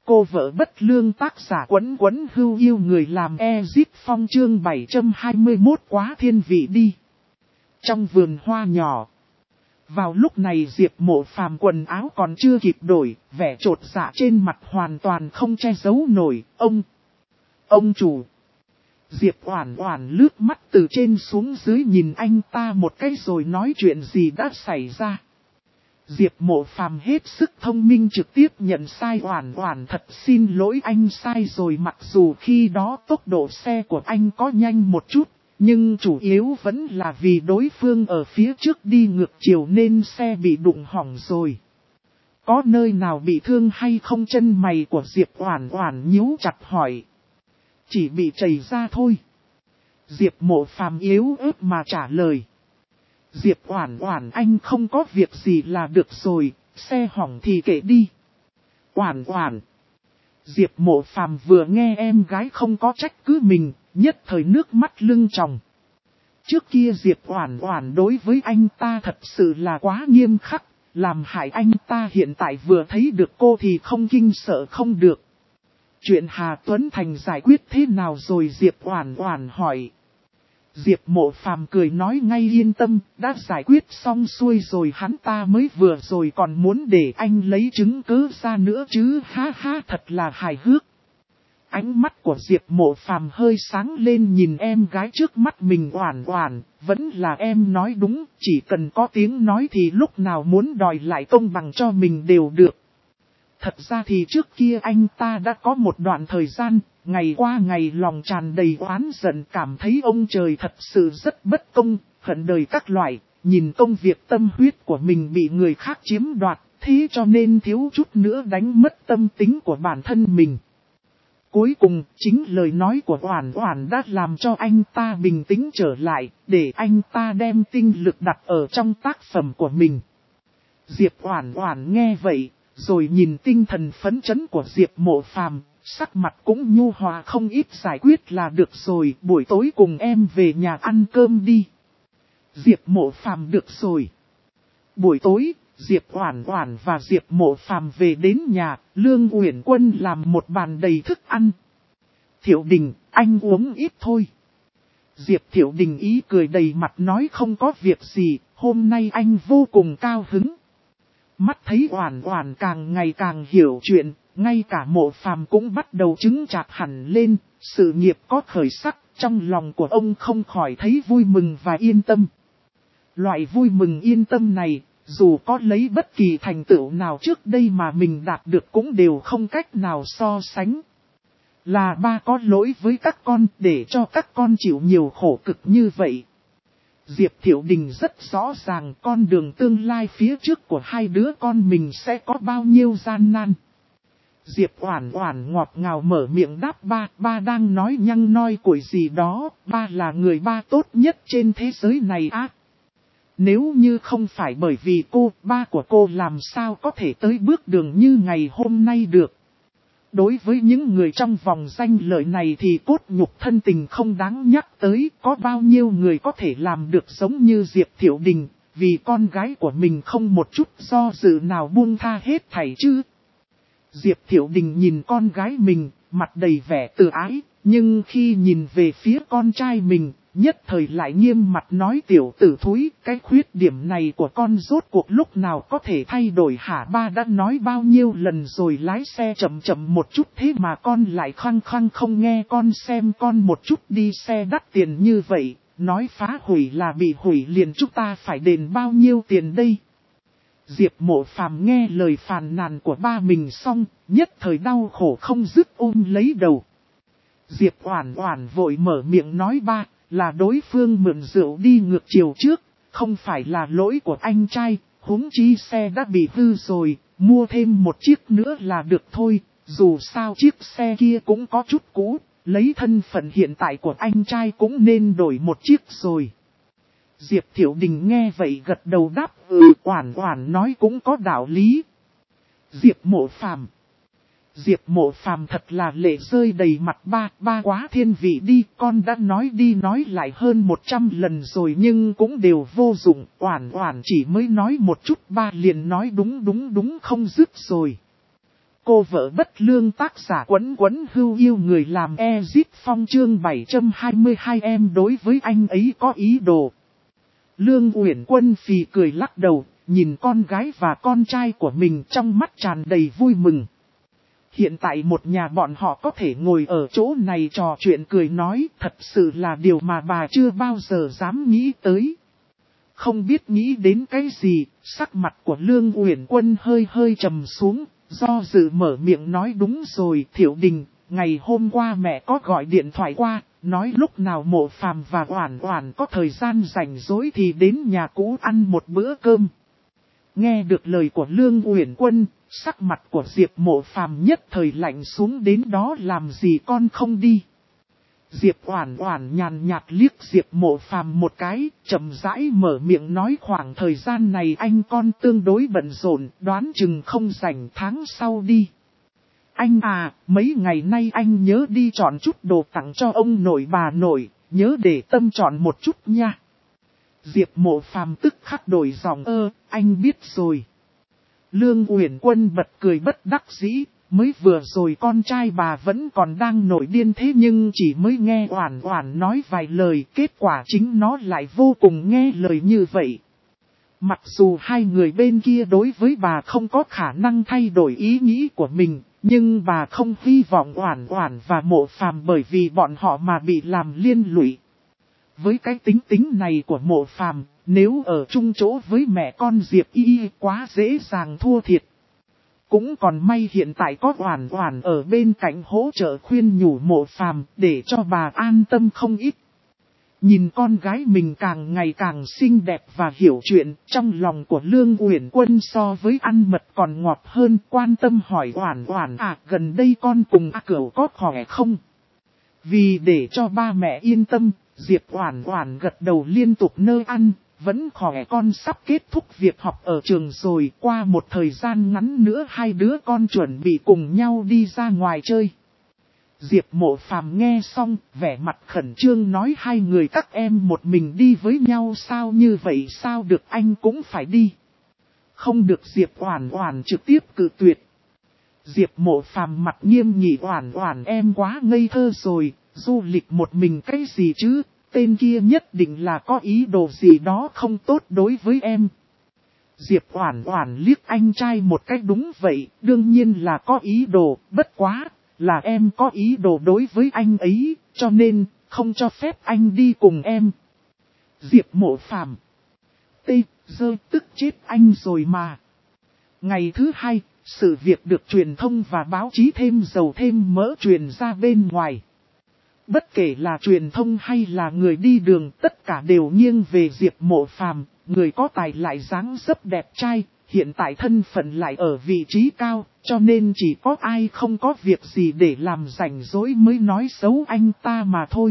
Cô vợ bất lương tác giả Quấn Quấn Hưu yêu người làm Ezip Phong chương 721 quá thiên vị đi. Trong vườn hoa nhỏ. Vào lúc này Diệp Mộ Phàm quần áo còn chưa kịp đổi, vẻ chột dạ trên mặt hoàn toàn không che giấu nổi. Ông chủ. Diệp Oản Oản lướt mắt từ trên xuống dưới nhìn anh ta một cái rồi nói chuyện gì đã xảy ra. Diệp Mộ Phàm hết sức thông minh trực tiếp nhận sai. Oản Oản thật xin lỗi, anh sai rồi. Mặc dù khi đó tốc độ xe của anh có nhanh một chút, nhưng chủ yếu vẫn là vì đối phương ở phía trước đi ngược chiều nên xe bị đụng hỏng rồi. Có nơi nào bị thương hay không? Chân mày của Diệp Oản Oản nhíu chặt hỏi. Chỉ bị trầy ra thôi. Diệp Mộ Phàm yếu ớt mà trả lời. Diệp Oản Oản, anh không có việc gì là được rồi, xe hỏng thì kệ đi. Oản Oản. Diệp Mộ Phàm vừa nghe em gái không có trách cứ mình, nhất thời nước mắt lưng tròng. Trước kia Diệp Oản Oản đối với anh ta thật sự là quá nghiêm khắc, làm hại anh ta hiện tại vừa thấy được cô thì không kinh sợ không được. Chuyện Hà Tuấn Thành giải quyết thế nào rồi? Diệp Oản Oản hỏi. Diệp Mộ Phàm cười nói ngay yên tâm, đã giải quyết xong xuôi rồi. Hắn ta mới vừa rồi còn muốn để anh lấy chứng cứ ra nữa chứ, ha ha, thật là hài hước. Ánh mắt của Diệp Mộ Phàm hơi sáng lên nhìn em gái trước mắt mình. Oản Oản, vẫn là em nói đúng, chỉ cần có tiếng nói thì lúc nào muốn đòi lại công bằng cho mình đều được. Thật ra thì trước kia anh ta đã có một đoạn thời gian, ngày qua ngày lòng tràn đầy oán giận, cảm thấy ông trời thật sự rất bất công, hận đời các loại, nhìn công việc tâm huyết của mình bị người khác chiếm đoạt, thế cho nên thiếu chút nữa đánh mất tâm tính của bản thân mình. Cuối cùng, chính lời nói của Oản Oản đã làm cho anh ta bình tĩnh trở lại, để anh ta đem tinh lực đặt ở trong tác phẩm của mình. Diệp Oản Oản nghe vậy, rồi nhìn tinh thần phấn chấn của Diệp Mộ Phàm, sắc mặt cũng nhu hòa không ít. Giải quyết là được rồi, buổi tối cùng em về nhà ăn cơm đi. Diệp Mộ Phàm được rồi. Buổi tối, Diệp Oản Oản và Diệp Mộ Phàm về đến nhà, Lương Uyển Quân làm một bàn đầy thức ăn. Thiệu Đình, anh uống ít thôi. Diệp Thiệu Đình ý cười đầy mặt nói không có việc gì, hôm nay anh vô cùng cao hứng. Mắt thấy Oản Oản càng ngày càng hiểu chuyện, ngay cả Mộ Phàm cũng bắt đầu chứng chạc hẳn lên, sự nghiệp có khởi sắc, trong lòng của ông không khỏi thấy vui mừng và yên tâm. Loại vui mừng yên tâm này, dù có lấy bất kỳ thành tựu nào trước đây mà mình đạt được cũng đều không cách nào so sánh. Là ba có lỗi với các con để cho các con chịu nhiều khổ cực như vậy. Diệp Thiệu Đình rất rõ ràng con đường tương lai phía trước của hai đứa con mình sẽ có bao nhiêu gian nan. Diệp Oản Oản ngọt ngào mở miệng đáp ba đang nói nhăng nói cuội gì đó, ba là người ba tốt nhất trên thế giới này á. Nếu như không phải bởi vì cô, ba của cô làm sao có thể tới bước đường như ngày hôm nay được. Đối với những người trong vòng danh lợi này thì cốt nhục thân tình không đáng nhắc tới, có bao nhiêu người có thể làm được giống như Diệp Thiệu Đình, vì con gái của mình không một chút do dự nào buông tha hết thảy chứ. Diệp Thiệu Đình nhìn con gái mình, mặt đầy vẻ từ ái, nhưng khi nhìn về phía con trai mình, nhất thời lại nghiêm mặt nói tiểu tử thúi, cái khuyết điểm này của con rốt cuộc lúc nào có thể thay đổi hả? Ba đã nói bao nhiêu lần rồi lái xe chậm chậm một chút thế mà con lại khăng khăng không nghe con, xem con một chút đi xe đắt tiền như vậy, nói phá hủy là bị hủy liền, chúng ta phải đền bao nhiêu tiền đây? Diệp Mộ Phàm nghe lời phàn nàn của ba mình xong, nhất thời đau khổ không dứt ôm lấy đầu. Diệp Oản Oản vội mở miệng nói ba, là đối phương mượn rượu đi ngược chiều trước, không phải là lỗi của anh trai, huống chi xe đã bị hư rồi, mua thêm một chiếc nữa là được thôi, dù sao chiếc xe kia cũng có chút cũ, lấy thân phận hiện tại của anh trai cũng nên đổi một chiếc rồi. Diệp Thiệu Đình nghe vậy gật đầu đáp Oản Oản nói cũng có đạo lý. Diệp Mộ Phàm. Diệp Mộ Phàm thật là lệ rơi đầy mặt ba quá thiên vị đi, con đã nói đi nói lại hơn 100 lần rồi nhưng cũng đều vô dụng, Oản Oản chỉ mới nói một chút ba liền nói đúng không dứt rồi. cô vợ bất lương tác giả Quấn Quấn Hưu yêu người làm Ezip Phong chương 722 em đối với anh ấy có ý đồ. Lương Uyển Quân phì cười lắc đầu, nhìn con gái và con trai của mình trong mắt tràn đầy vui mừng. Hiện tại một nhà bọn họ có thể ngồi ở chỗ này trò chuyện cười nói thật sự là điều mà bà chưa bao giờ dám nghĩ tới. Không biết nghĩ đến cái gì, sắc mặt của Lương Uyển Quân hơi hơi trầm xuống, do dự mở miệng nói đúng rồi Thiệu Đình, ngày hôm qua mẹ có gọi điện thoại qua, nói lúc nào Mộ Phàm và Oản Oản có thời gian rảnh rỗi thì đến nhà cũ ăn một bữa cơm. Nghe được lời của Lương Uyển Quân, sắc mặt của Diệp Mộ Phàm nhất thời lạnh xuống đến đó làm gì con không đi. Diệp Oản Oản nhàn nhạt liếc Diệp Mộ Phàm một cái, chậm rãi mở miệng nói khoảng thời gian này anh con tương đối bận rộn, đoán chừng không rảnh tháng sau đi. Anh à, mấy ngày nay anh nhớ đi chọn chút đồ tặng cho ông nội bà nội, nhớ để tâm chọn một chút nha. Diệp Mộ Phàm tức khắc đổi giọng anh biết rồi. Lương Uyển Quân bật cười bất đắc dĩ, mới vừa rồi con trai bà vẫn còn đang nổi điên thế nhưng chỉ mới nghe Oản Oản nói vài lời, kết quả chính nó lại vô cùng nghe lời như vậy. Mặc dù hai người bên kia đối với bà không có khả năng thay đổi ý nghĩ của mình, nhưng bà không hy vọng Oản Oản và Mộ Phàm bởi vì bọn họ mà bị làm liên lụy. Với cái tính này của Mộ Phàm, nếu ở chung chỗ với mẹ con Diệp Y quá dễ dàng thua thiệt. Cũng còn may hiện tại có Oản Oản ở bên cạnh hỗ trợ khuyên nhủ Mộ Phàm để cho bà an tâm không ít. Nhìn con gái mình càng ngày càng xinh đẹp và hiểu chuyện, trong lòng của Lương Uyển Quân so với ăn mật còn ngọt hơn, quan tâm hỏi Oản Oản gần đây con cùng Cửu có khỏe không? Vì để cho ba mẹ yên tâm, Diệp Oản Oản gật đầu liên tục nơi ăn, vẫn khỏe con sắp kết thúc việc học ở trường rồi, qua một thời gian ngắn nữa hai đứa con chuẩn bị cùng nhau đi ra ngoài chơi. Diệp Mộ Phàm nghe xong, vẻ mặt khẩn trương nói hai người các em một mình đi với nhau sao như vậy sao được anh cũng phải đi. Không được Diệp Oản Oản trực tiếp cự tuyệt. Diệp Mộ Phàm mặt nghiêm nghị Oản Oản em quá ngây thơ rồi, du lịch một mình cái gì chứ, tên kia nhất định là có ý đồ gì đó không tốt đối với em. Diệp Oản Oản liếc anh trai một cách đúng vậy, đương nhiên là có ý đồ, bất quá, là em có ý đồ đối với anh ấy, cho nên, không cho phép anh đi cùng em. Diệp Mộ Phàm tức chết anh rồi mà. Ngày thứ hai, sự việc được truyền thông và báo chí thêm dầu thêm mỡ truyền ra bên ngoài. Bất kể là truyền thông hay là người đi đường, tất cả đều nghiêng về Diệp Mộ Phàm, người có tài lại dáng dấp đẹp trai, hiện tại thân phận lại ở vị trí cao, cho nên chỉ có ai không có việc gì để làm rảnh rỗi mới nói xấu anh ta mà thôi.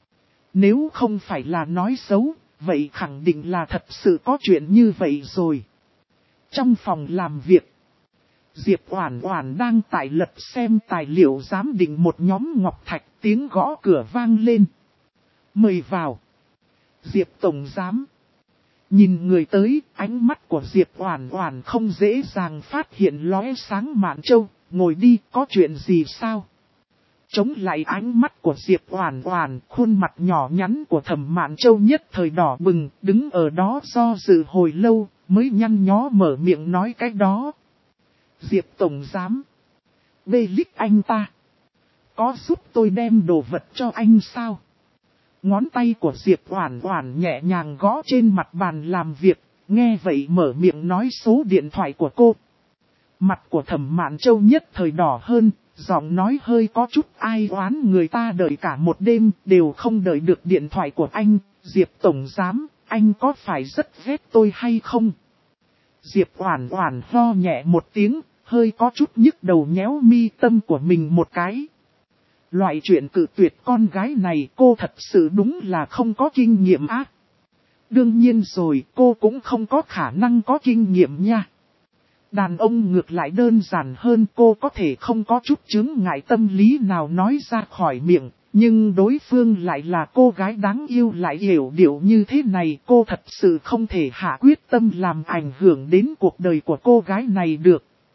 Nếu không phải là nói xấu, vậy khẳng định là thật sự có chuyện như vậy rồi. Trong phòng làm việc, Diệp Oản Oản đang tại lật xem tài liệu giám định một nhóm ngọc thạch, tiếng gõ cửa vang lên. Mời vào. Diệp Tổng Giám. Nhìn người tới, ánh mắt của Diệp Oản Oản không dễ dàng phát hiện lóe sáng Mạn Châu, ngồi đi, có chuyện gì sao? Chống lại ánh mắt của Diệp Oản Oản, khuôn mặt nhỏ nhắn của Thẩm Mạn Châu nhất thời đỏ bừng, đứng ở đó do dự hồi lâu, mới nhăn nhó mở miệng nói cái đó. Diệp Tổng Giám. Bê lích anh ta. Có giúp tôi đem đồ vật cho anh sao? Ngón tay của Diệp Oản Oản nhẹ nhàng gõ trên mặt bàn làm việc, nghe vậy mở miệng nói số điện thoại của cô. Mặt của Thẩm Mạn Châu nhất thời đỏ hơn, giọng nói hơi có chút ai oán người ta đợi cả một đêm đều không đợi được điện thoại của anh. Diệp Tổng Giám, anh có phải rất ghét tôi hay không? Diệp Oản Oản ho nhẹ một tiếng, hơi có chút nhức đầu nhéo mi tâm của mình một cái. Loại chuyện cự tuyệt con gái này cô thật sự đúng là không có kinh nghiệm á. Đương nhiên rồi, cô cũng không có khả năng có kinh nghiệm nha. Đàn ông ngược lại đơn giản hơn, cô có thể không có chút chướng ngại tâm lý nào nói ra khỏi miệng, nhưng đối phương lại là cô gái đáng yêu lại hiểu điệu như thế này, cô thật sự không thể hạ quyết tâm làm ảnh hưởng đến cuộc đời của cô gái này được.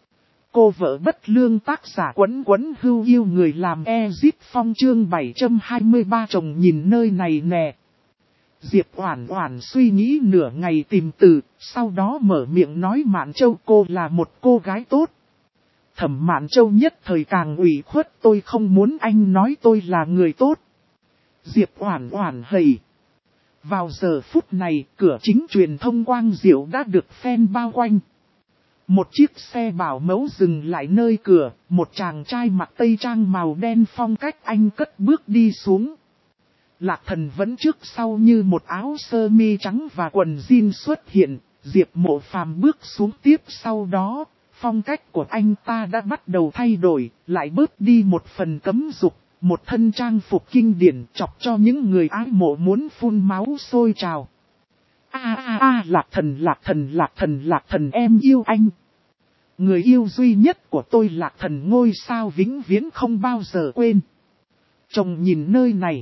Cô vợ bất lương tác giả Quấn Quấn Hưu yêu người làm Ezit Phong chương 723 chồng nhìn nơi này nè. Diệp Oản Oản suy nghĩ nửa ngày tìm từ, sau đó mở miệng nói Mạn Châu cô là một cô gái tốt. Thẩm Mạn Châu nhất thời càng ủy khuất, tôi không muốn anh nói tôi là người tốt. Diệp Oản Oản hầy. Vào giờ phút này, cửa chính truyền thông Quang Diệu đã được fan bao quanh. Một chiếc xe bảo mẫu dừng lại nơi cửa, một chàng trai mặc tây trang màu đen phong cách Anh cất bước đi xuống. Lạc Thần vẫn trước sau như một áo sơ mi trắng và quần jean xuất hiện, Diệp Mộ Phàm bước xuống tiếp sau đó, phong cách của anh ta đã bắt đầu thay đổi, lại bớt đi một phần cấm dục, một thân trang phục kinh điển chọc cho những người ái mộ muốn phun máu sôi trào. Lạc Thần em yêu anh. Người yêu duy nhất của tôi Lạc Thần ngôi sao vĩnh viễn không bao giờ quên. Chồng nhìn nơi này.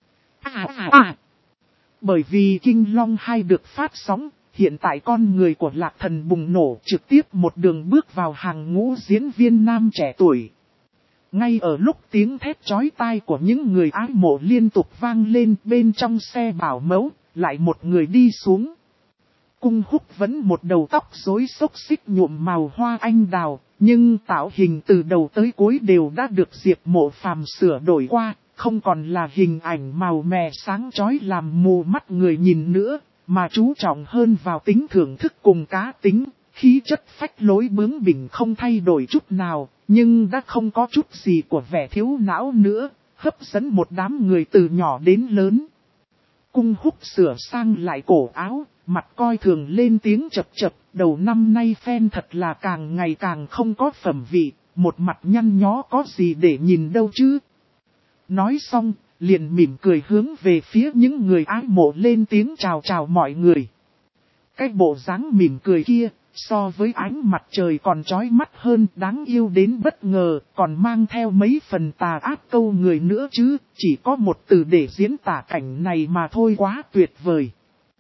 Bởi vì Kinh Long 2 được phát sóng, hiện tại con người của Lạc Thần bùng nổ trực tiếp một đường bước vào hàng ngũ diễn viên nam trẻ tuổi. Ngay ở lúc tiếng thét chói tai của những người ái mộ liên tục vang lên bên trong xe bảo mẫu, lại một người đi xuống. Cung Húc vẫn một đầu tóc rối xốc xích nhuộm màu hoa anh đào, nhưng tạo hình từ đầu tới cuối đều đã được Diệp Mộ Phàm sửa đổi qua, không còn là hình ảnh màu mè sáng chói làm mù mắt người nhìn nữa, mà chú trọng hơn vào tính thưởng thức cùng cá tính, khí chất phách lối bướng bỉnh không thay đổi chút nào, nhưng đã không có chút gì của vẻ thiếu não nữa, hấp dẫn một đám người từ nhỏ đến lớn. Cung Húc sửa sang lại cổ áo, mặt coi thường lên tiếng chập chập, đầu năm nay fan thật là càng ngày càng không có phẩm vị, một mặt nhăn nhó có gì để nhìn đâu chứ. Nói xong, liền mỉm cười hướng về phía những người ái mộ lên tiếng chào mọi người. Cái bộ dáng mỉm cười kia, so với ánh mặt trời còn chói mắt hơn, đáng yêu đến bất ngờ, còn mang theo mấy phần tà ác câu người nữa chứ, chỉ có một từ để diễn tả cảnh này mà thôi, quá tuyệt vời.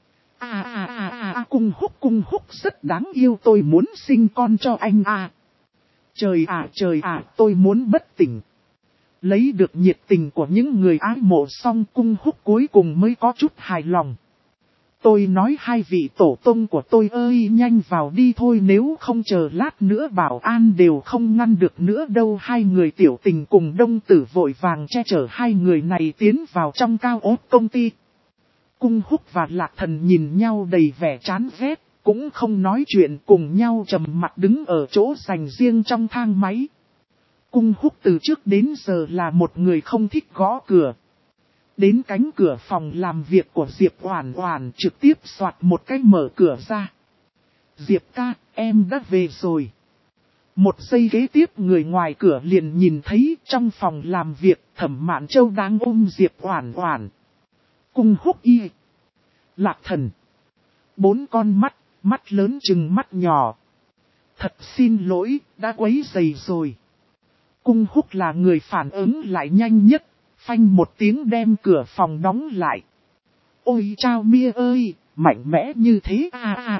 Cung Húc rất đáng yêu, tôi muốn sinh con cho anh à. Trời à, tôi muốn bất tỉnh. Lấy được nhiệt tình của những người ái mộ xong, Cung Húc cuối cùng mới có chút hài lòng. Tôi nói hai vị tổ tông của tôi ơi, nhanh vào đi thôi, nếu không chờ lát nữa bảo an đều không ngăn được nữa đâu. Hai người Tiểu Tình cùng Đông Tử vội vàng che chở hai người này tiến vào trong cao ốt công ty. Cung Húc và Lạc Thần nhìn nhau đầy vẻ chán ghét, cũng không nói chuyện, cùng nhau trầm mặt đứng ở chỗ dành riêng trong thang máy. Cung Húc từ trước đến giờ là một người không thích gõ cửa. Đến cánh cửa phòng làm việc của Diệp Oản Oản trực tiếp xoạt một cái mở cửa ra. Diệp ca, em đã về rồi. Một giây kế tiếp người ngoài cửa liền nhìn thấy trong phòng làm việc Thẩm Mạn Châu đang ôm Diệp Oản Oản. Cung Húc y. Lạc Thần. 4 con mắt, mắt lớn chừng mắt nhỏ. Thật xin lỗi, đã quấy rầy rồi. Cung Húc là người phản ứng lại nhanh nhất, phanh một tiếng đem cửa phòng đóng lại. Ôi chao mia ơi, mạnh mẽ như thế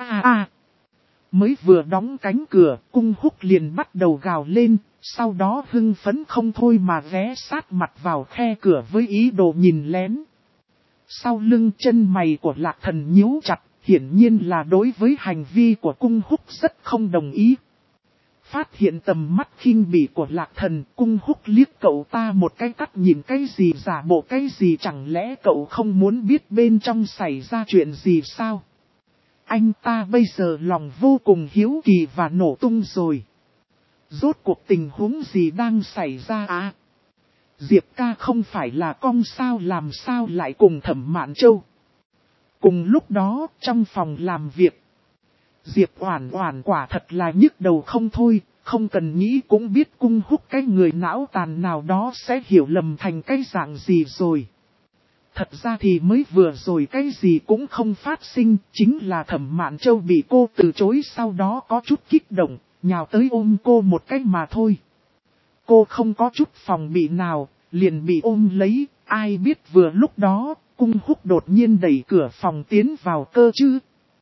Mới vừa đóng cánh cửa, Cung Húc liền bắt đầu gào lên, sau đó hưng phấn không thôi mà ghé sát mặt vào khe cửa với ý đồ nhìn lén. Sau lưng chân mày của Lạc Thần nhíu chặt, hiển nhiên là đối với hành vi của Cung Húc rất không đồng ý. Phát hiện tầm mắt khinh bỉ của Lạc Thần, Cung Húc liếc cậu ta một cái cắt nhìn cái gì giả bộ cái gì, chẳng lẽ cậu không muốn biết bên trong xảy ra chuyện gì sao? Anh ta bây giờ lòng vô cùng hiếu kỳ và nổ tung rồi. Rốt cuộc tình huống gì đang xảy ra à? Diệp ca không phải là con sao, làm sao lại cùng Thẩm Mạn Châu? Cùng lúc đó, trong phòng làm việc, Diệp Oản Oản quả thật là nhức đầu không thôi, không cần nghĩ cũng biết Cung Húc cái người não tàn nào đó sẽ hiểu lầm thành cái dạng gì rồi. Thật ra thì mới vừa rồi cái gì cũng không phát sinh, chính là Thẩm Mạn Châu bị cô từ chối, sau đó có chút kích động, nhào tới ôm cô một cái mà thôi. Cô không có chút phòng bị nào, liền bị ôm lấy, ai biết vừa lúc đó, Cung Húc đột nhiên đẩy cửa phòng tiến vào cơ chứ.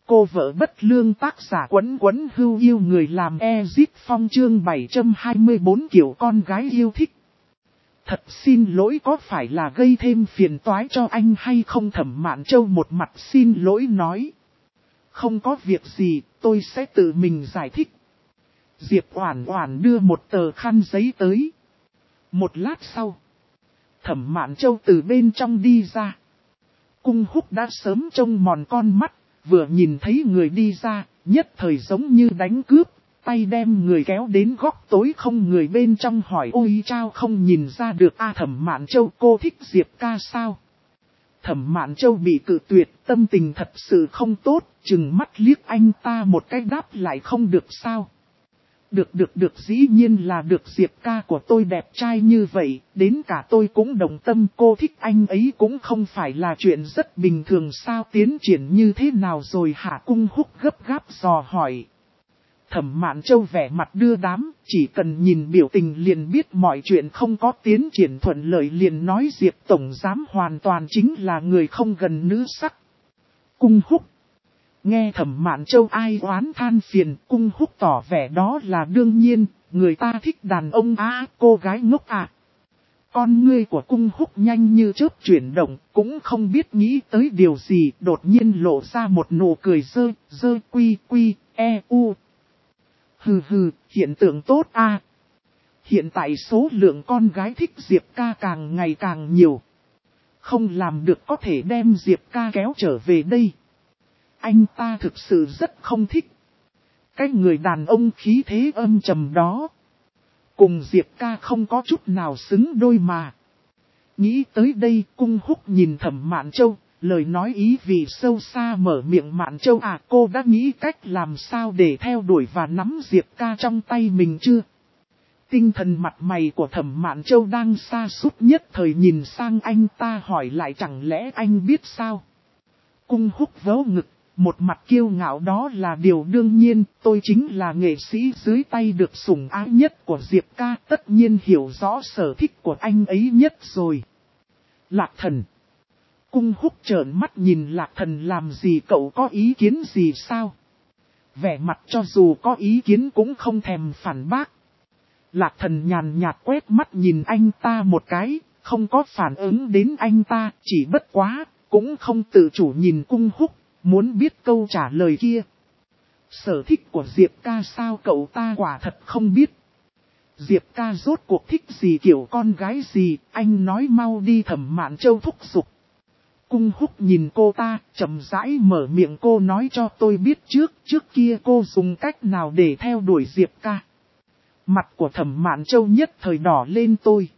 Cô vợ bất lương tác giả Quấn Quấn Hưu yêu người làm Ezip Phong chương 724 kiểu con gái yêu thích. Thật xin lỗi, có phải là gây thêm phiền toái cho anh hay không? Thẩm Mạn Châu một mặt xin lỗi nói. Không có việc gì, tôi sẽ tự mình giải thích. Diệp Oản Oản đưa một tờ khăn giấy tới. Một lát sau, Thẩm Mạn Châu từ bên trong đi ra. Cung Húc đã sớm trông mòn con mắt, vừa nhìn thấy người đi ra, nhất thời giống như đánh cướp, tay đem người kéo đến góc tối không người bên trong hỏi: ôi chao, không nhìn ra được a? Thẩm Mạn Châu, cô thích Diệp ca sao? Thẩm Mạn Châu bị cự tuyệt, tâm tình thật sự không tốt, chừng mắt liếc anh ta một cái đáp lại: không được sao? Được, dĩ nhiên là được, Diệp ca của tôi đẹp trai như vậy, đến cả tôi cũng đồng tâm, cô thích anh ấy cũng không phải là chuyện rất bình thường sao? Tiến triển như thế nào rồi hả? Cung Húc gấp gáp dò hỏi. Thẩm Mạn Châu vẻ mặt đưa đám, chỉ cần nhìn biểu tình liền biết mọi chuyện không có tiến triển thuận lợi, liền nói: Diệp tổng giám hoàn toàn chính là người không gần nữ sắc. Cung Húc nghe Thẩm Mạn Châu ai oán than phiền, Cung Húc tỏ vẻ đó là đương nhiên, người ta thích đàn ông cô gái ngốc à. Con ngươi của Cung Húc nhanh như chớp chuyển động, cũng không biết nghĩ tới điều gì, đột nhiên lộ ra một nụ cười dơ quy u. Hừ, hiện tượng tốt a. Hiện tại số lượng con gái thích Diệp ca càng ngày càng nhiều. Không làm được có thể đem Diệp ca kéo trở về đây. Anh ta thực sự rất không thích. Cái người đàn ông khí thế âm trầm đó. Cùng Diệp ca không có chút nào xứng đôi mà. Nghĩ tới đây, Cung Húc nhìn Thẩm Mạn Châu, lời nói ý vị sâu xa mở miệng: Mạn Châu à, cô đã nghĩ cách làm sao để theo đuổi và nắm Diệp ca trong tay mình chưa? Tinh thần mặt mày của Thẩm Mạn Châu đang sa sút, nhất thời nhìn sang anh ta hỏi lại: chẳng lẽ anh biết sao? Cung Húc vớ ngực, một mặt kiêu ngạo: đó là điều đương nhiên, tôi chính là nghệ sĩ dưới tay được sủng ái nhất của Diệp ca, tất nhiên hiểu rõ sở thích của anh ấy nhất rồi. Lạc Thần. Cung Húc trợn mắt nhìn Lạc Thần: làm gì, cậu có ý kiến gì sao? Vẻ mặt cho dù có ý kiến cũng không thèm phản bác. Lạc Thần nhàn nhạt quét mắt nhìn anh ta một cái, không có phản ứng đến anh ta, chỉ bất quá, cũng không tự chủ nhìn Cung Húc, muốn biết câu trả lời kia. Sở thích của Diệp ca sao? Cậu ta quả thật không biết. Diệp ca rốt cuộc thích gì, kiểu con gái gì, anh nói mau đi. Thẩm Mạn Châu thúc giục. Cung Húc nhìn cô ta, chậm rãi mở miệng: cô nói cho tôi biết trước kia cô dùng cách nào để theo đuổi Diệp ca. Mặt của Thẩm Mạn Châu nhất thời đỏ lên: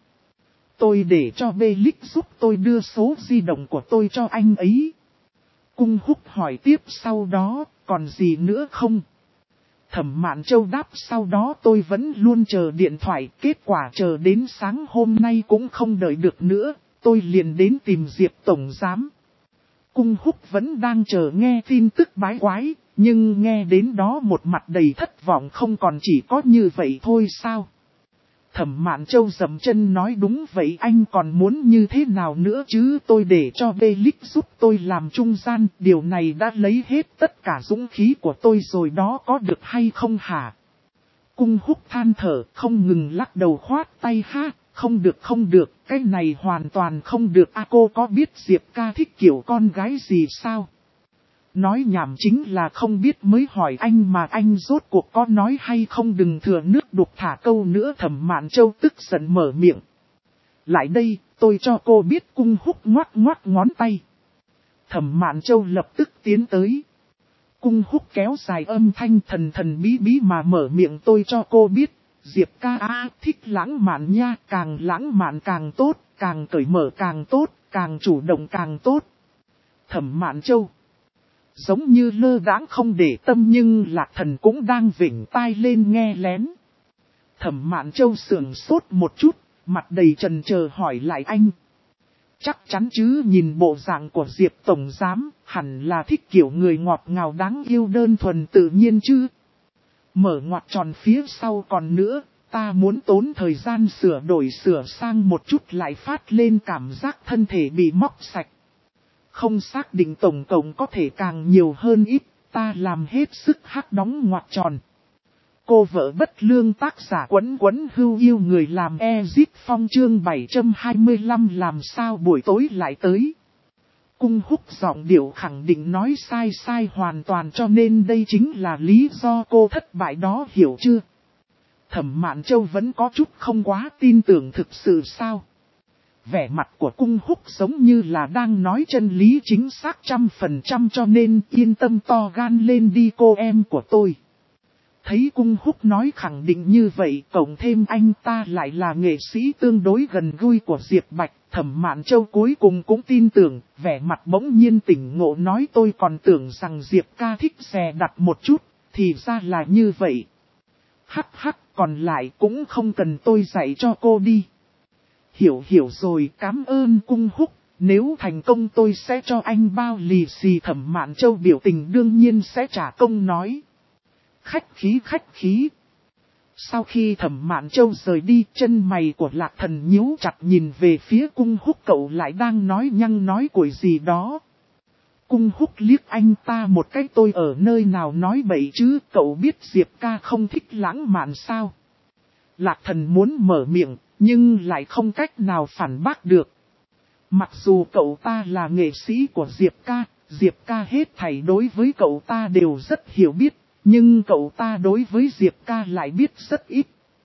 Tôi để cho Bê-líc giúp tôi đưa số di động của tôi cho anh ấy. Cung Húc hỏi tiếp: sau đó, còn gì nữa không? Thẩm Mạn Châu đáp: sau đó tôi vẫn luôn chờ điện thoại, kết quả chờ đến sáng hôm nay cũng không đợi được nữa, tôi liền đến tìm Diệp tổng giám. Cung Húc vẫn đang chờ nghe tin tức bái quái, nhưng nghe đến đó một mặt đầy thất vọng: không còn chỉ có như vậy thôi sao? Thẩm Mạn Châu dậm chân nói: đúng vậy, anh còn muốn như thế nào nữa chứ? Tôi để cho Bê-líc giúp tôi làm trung gian, điều này đã lấy hết tất cả dũng khí của tôi rồi đó, có được hay không hả? Cung Húc than thở, không ngừng lắc đầu khoát tay: không được, cái này hoàn toàn không được. Cô có biết Diệp ca thích kiểu con gái gì sao? Nói nhảm chính là không biết mới hỏi anh mà, anh rốt cuộc có nói hay không? Đừng thừa nước đục thả câu nữa. Thẩm Mạn Châu tức giận mở miệng: lại đây, tôi cho cô biết. Cung Húc ngoắc ngón tay. Thẩm Mạn Châu lập tức tiến tới. Cung Húc kéo dài âm thanh thần bí mà mở miệng: tôi cho cô biết, Diệp ca thích lãng mạn nha, càng lãng mạn càng tốt, càng cởi mở càng tốt, càng chủ động càng tốt. Thẩm Mạn Châu giống như lơ đãng không để tâm, nhưng Lạc Thần cũng đang vểnh tai lên nghe lén. Thẩm Mạn Châu sườn sốt một chút, mặt đầy chần chờ hỏi lại: anh chắc chắn chứ? Nhìn bộ dạng của Diệp tổng giám, hẳn là thích kiểu người ngọt ngào đáng yêu đơn thuần tự nhiên chứ? Mở ngoặc tròn phía sau: còn nữa, ta muốn tốn thời gian sửa sang một chút lại phát lên cảm giác thân thể bị móc sạch. Không xác định tổng cộng có thể càng nhiều hơn ít, ta làm hết sức hắc đóng ngoặc tròn. Cô vợ bất lương tác giả Quấn Quấn Hưu yêu người làm Ezit Phong chương 725 làm sao buổi tối lại tới. Cung Húc giọng điệu khẳng định nói sai hoàn toàn cho nên đây chính là lý do cô thất bại đó hiểu chưa? Thẩm Mạn Châu vẫn có chút không quá tin tưởng thực sự sao? Vẻ mặt của Cung Húc giống như là đang nói chân lý chính xác 100% cho nên yên tâm to gan lên đi cô em của tôi. Thấy Cung Húc nói khẳng định như vậy, cộng thêm anh ta lại là nghệ sĩ tương đối gần gũi của Diệp Bạch, Thẩm Mạn Châu cuối cùng cũng tin tưởng, vẻ mặt bỗng nhiên tỉnh ngộ nói tôi còn tưởng rằng Diệp ca thích xè đặt một chút, thì ra là như vậy. Hắc, còn lại cũng không cần tôi dạy cho cô đi. Hiểu rồi, cảm ơn Cung Húc, nếu thành công tôi sẽ cho anh bao lì xì. Thẩm Mạn Châu biểu tình đương nhiên sẽ trả công nói. Khách khí. Sau khi Thẩm Mạn Châu rời đi, chân mày của Lạc Thần nhíu chặt nhìn về phía Cung Húc, cậu lại đang nói nhăng nói cuội gì đó. Cung Húc liếc anh ta một cái, tôi ở nơi nào nói bậy chứ, cậu biết Diệp ca không thích lãng mạn sao? Lạc Thần muốn mở miệng, nhưng lại không cách nào phản bác được. Mặc dù cậu ta là nghệ sĩ của Diệp ca hết thảy đối với cậu ta đều rất hiểu biết, nhưng cậu ta đối với Diệp ca lại biết rất ít.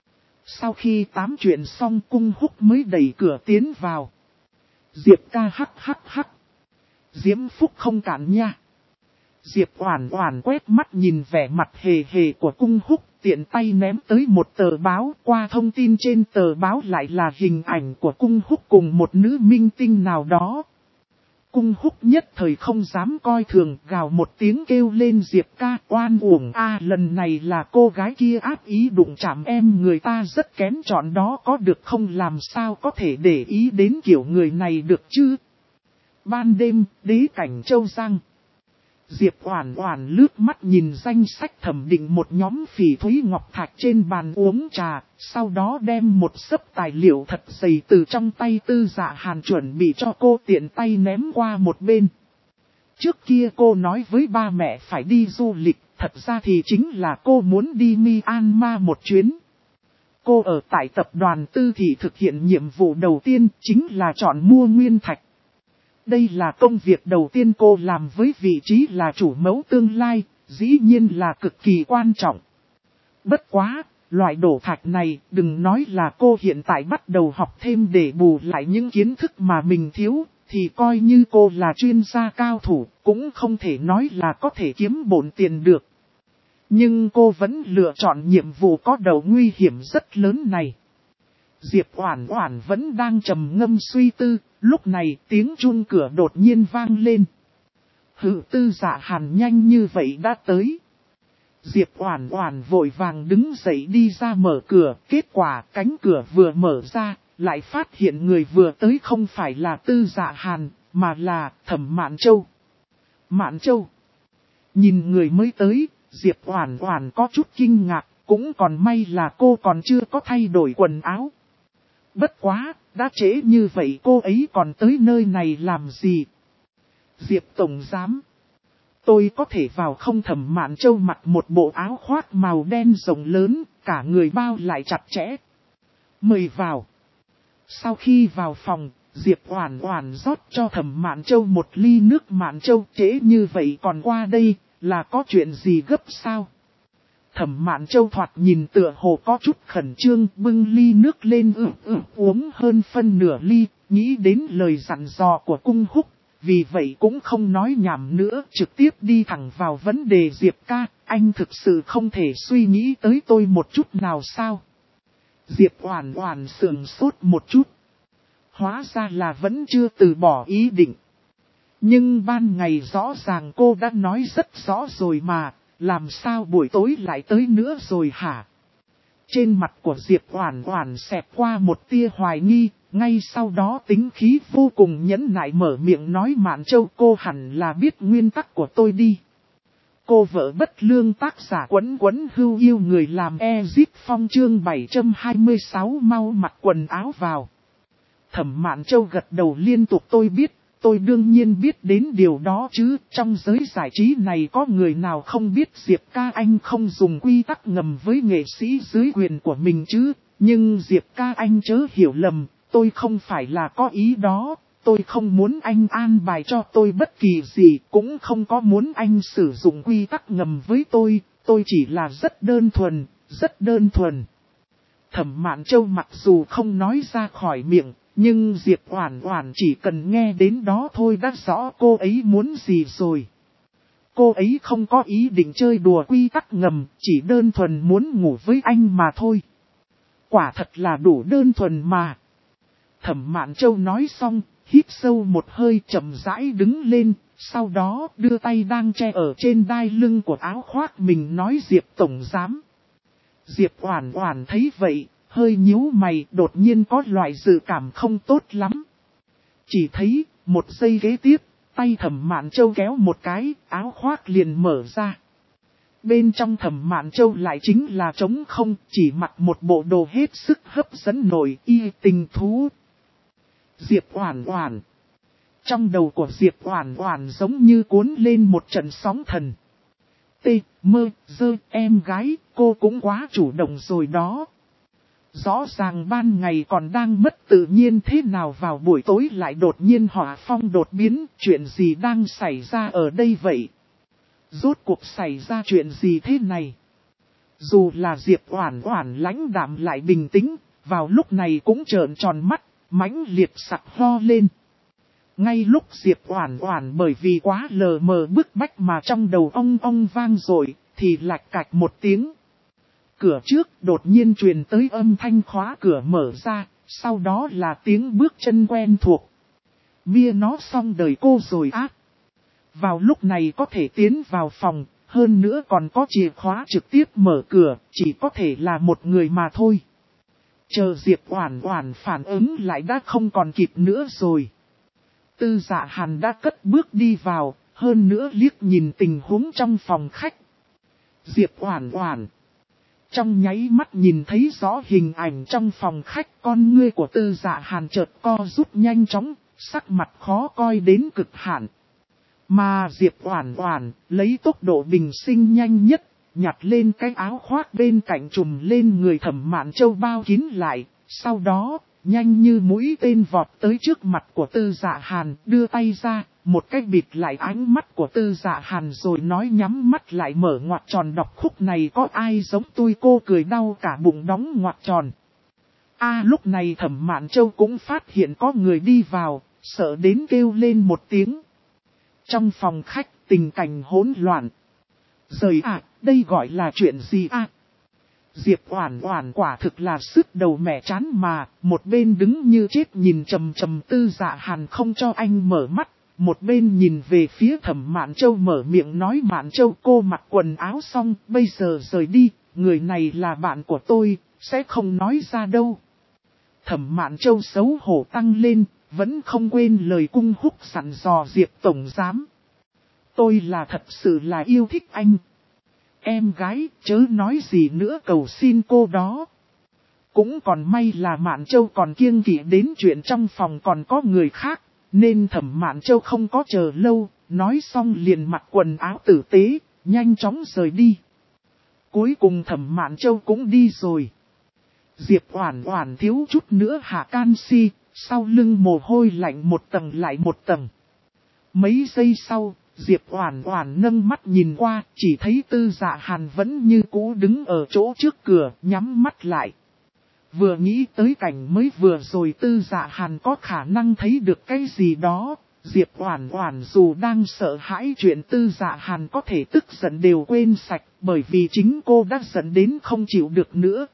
Sau khi tám chuyện xong, Cung Húc mới đẩy cửa tiến vào. Diệp ca hắc. Diễm Phúc không cản nha. Diệp Oản quét mắt nhìn vẻ mặt hề của Cung Húc, tiện tay ném tới một tờ báo, qua thông tin trên tờ báo lại là hình ảnh của Cung Húc cùng một nữ minh tinh nào đó. Cung Húc nhất thời không dám coi thường, gào một tiếng kêu lên Diệp ca, oan uổng a, lần này là cô gái kia ác ý đụng chạm em, người ta rất kén chọn đó có được không, làm sao có thể để ý đến kiểu người này được chứ. Ban đêm, đế cảnh Châu Giang. Diệp Oản lướt mắt nhìn danh sách thẩm định một nhóm phỉ thúy ngọc thạch trên bàn uống trà, sau đó đem một xấp tài liệu thật dày từ trong tay Tư Dạ Hàn chuẩn bị cho cô tiện tay ném qua một bên. Trước kia cô nói với ba mẹ phải đi du lịch, thật ra thì chính là cô muốn đi Myanmar một chuyến. Cô ở tại tập đoàn Tư Thị thực hiện nhiệm vụ đầu tiên chính là chọn mua nguyên thạch. Đây là công việc đầu tiên cô làm với vị trí là chủ mẫu tương lai, dĩ nhiên là cực kỳ quan trọng. Bất quá, loại đổ thạch này đừng nói là cô hiện tại bắt đầu học thêm để bù lại những kiến thức mà mình thiếu, thì coi như cô là chuyên gia cao thủ, cũng không thể nói là có thể kiếm bộn tiền được. Nhưng cô vẫn lựa chọn nhiệm vụ có đầu nguy hiểm rất lớn này. Diệp Oản vẫn đang trầm ngâm suy tư, lúc này tiếng chuông cửa đột nhiên vang lên. Tư Dạ Hàn nhanh như vậy đã tới. Diệp Oản vội vàng đứng dậy đi ra mở cửa, kết quả cánh cửa vừa mở ra, lại phát hiện người vừa tới không phải là Tư Dạ Hàn, mà là Thẩm Mạn Châu. Mạn Châu. Nhìn người mới tới, Diệp Oản có chút kinh ngạc, cũng còn may là cô còn chưa có thay đổi quần áo. Bất quá, đã trễ như vậy cô ấy còn tới nơi này làm gì? Diệp Tổng Giám. Tôi có thể vào không? Thẩm Mạn Châu mặc một bộ áo khoác màu đen rộng lớn, cả người bao lại chặt chẽ. Mời vào. Sau khi vào phòng, Diệp Oản rót cho Thẩm Mạn Châu một ly nước. Mạn Châu, trễ như vậy còn qua đây, là có chuyện gì gấp sao? Thẩm Mạn Châu thoạt nhìn tựa hồ có chút khẩn trương, bưng ly nước lên uống hơn phân nửa ly, nghĩ đến lời dặn dò của Cung Húc, vì vậy cũng không nói nhảm nữa, trực tiếp đi thẳng vào vấn đề. Diệp ca, anh thực sự không thể suy nghĩ tới tôi một chút nào sao? Diệp Oản sững sốt một chút. Hóa ra là vẫn chưa từ bỏ ý định. Nhưng ban ngày rõ ràng cô đã nói rất rõ rồi mà. Làm sao buổi tối lại tới nữa rồi hả? Trên mặt của Diệp Oản xẹt qua một tia hoài nghi, ngay sau đó tính khí vô cùng nhẫn nại mở miệng nói Mạn Châu, cô hẳn là biết nguyên tắc của tôi đi. Cô vợ bất lương tác giả Quấn Hưu yêu người làm Ezit Phong chương 726 mau mặc quần áo vào. Thẩm Mạn Châu gật đầu liên tục, tôi biết, tôi đương nhiên biết đến điều đó chứ, trong giới giải trí này có người nào không biết Diệp ca anh không dùng quy tắc ngầm với nghệ sĩ dưới quyền của mình chứ, nhưng Diệp ca anh chớ hiểu lầm, tôi không phải là có ý đó, tôi không muốn anh an bài cho tôi bất kỳ gì, cũng không có muốn anh sử dụng quy tắc ngầm với tôi chỉ là rất đơn thuần, rất đơn thuần. Thẩm Mạn Châu mặc dù không nói ra khỏi miệng, nhưng Diệp Oản Oản chỉ cần nghe đến đó thôi đã rõ cô ấy muốn gì rồi. Cô ấy không có ý định chơi đùa quy tắc ngầm, chỉ đơn thuần muốn ngủ với anh mà thôi. Quả thật là đủ đơn thuần mà. Thẩm Mạn Châu nói xong, hít sâu một hơi chậm rãi đứng lên, sau đó đưa tay đang che ở trên đai lưng của áo khoác mình nói Diệp Tổng Giám. Diệp Oản Oản thấy vậy, hơi nhíu mày, đột nhiên có loại dự cảm không tốt lắm. Chỉ thấy, một giây kế tiếp, tay Thẩm Mạn Châu kéo một cái, áo khoác liền mở ra. Bên trong Thẩm Mạn Châu lại chính là trống không, chỉ mặc một bộ đồ hết sức hấp dẫn nổi y tình thú. Diệp Oản Oản. Trong đầu của Diệp Oản Oản giống như cuốn lên một trận sóng thần. Em gái, cô cũng quá chủ động rồi đó. Rõ ràng ban ngày còn đang mất tự nhiên thế nào vào buổi tối lại đột nhiên hỏa phong đột biến, chuyện gì đang xảy ra ở đây vậy? Rốt cuộc xảy ra chuyện gì thế này? Dù là Diệp Oản Oản lãnh đạm lại bình tĩnh, vào lúc này cũng trợn tròn mắt, mãnh liệt sặc ho lên. Ngay lúc Diệp Oản Oản bởi vì quá lờ mờ bức bách mà trong đầu ong vang rồi, thì lạch cạch một tiếng. Cửa trước đột nhiên truyền tới âm thanh khóa cửa mở ra, sau đó là tiếng bước chân quen thuộc. Bia nó xong đời cô rồi á. Vào lúc này có thể tiến vào phòng, hơn nữa còn có chìa khóa trực tiếp mở cửa, chỉ có thể là một người mà thôi. Chờ Diệp Oản Oản phản ứng lại đã không còn kịp nữa rồi. Tư Dạ Hàn đã cất bước đi vào, hơn nữa liếc nhìn tình huống trong phòng khách. Diệp Oản Oản. Trong nháy mắt nhìn thấy rõ hình ảnh trong phòng khách, con ngươi của Tư Dạ Hàn chợt co rút nhanh chóng, sắc mặt khó coi đến cực hạn. Mà Diệp Oản Oản lấy tốc độ bình sinh nhanh nhất, nhặt lên cái áo khoác bên cạnh trùm lên người Thẩm Mạn Châu bao kín lại, sau đó nhanh như mũi tên vọt tới trước mặt của Tư Dạ Hàn, đưa tay ra, một cái bịt lại ánh mắt của Tư Dạ Hàn rồi nói nhắm mắt lại mở ngoặc tròn đọc khúc này có ai giống tôi, cô cười đau cả bụng đóng ngoặc tròn. Lúc này Thẩm Mạn Châu cũng phát hiện có người đi vào, sợ đến kêu lên một tiếng. Trong phòng khách tình cảnh hỗn loạn. Rời đây gọi là chuyện gì Diệp Oản Oản quả thực là sứt đầu mẻ chán mà, một bên đứng như chết nhìn chằm chằm Tư Dạ Hàn không cho anh mở mắt, một bên nhìn về phía Thẩm Mạn Châu mở miệng nói Mạn Châu cô mặc quần áo xong, bây giờ rời đi, người này là bạn của tôi, sẽ không nói ra đâu. Thẩm Mạn Châu xấu hổ tăng lên, vẫn không quên lời cung húc sẵn dò Diệp Tổng Giám. Tôi là thật sự là yêu thích anh. Em gái, chớ nói gì nữa cầu xin cô đó. Cũng còn may là Mạn Châu còn kiêng kỵ đến chuyện trong phòng còn có người khác, nên Thẩm Mạn Châu không có chờ lâu, nói xong liền mặc quần áo tử tế, nhanh chóng rời đi. Cuối cùng Thẩm Mạn Châu cũng đi rồi. Diệp Oản Oản thiếu chút nữa hạ canxi, sau lưng mồ hôi lạnh một tầng lại một tầng. Mấy giây sau, Diệp Oản Oản nâng mắt nhìn qua, chỉ thấy Tư Dạ Hàn vẫn như cũ đứng ở chỗ trước cửa, nhắm mắt lại. Vừa nghĩ tới cảnh mới vừa rồi Tư Dạ Hàn có khả năng thấy được cái gì đó, Diệp Oản Oản dù đang sợ hãi chuyện Tư Dạ Hàn có thể tức giận đều quên sạch, bởi vì chính cô đã giận đến không chịu được nữa.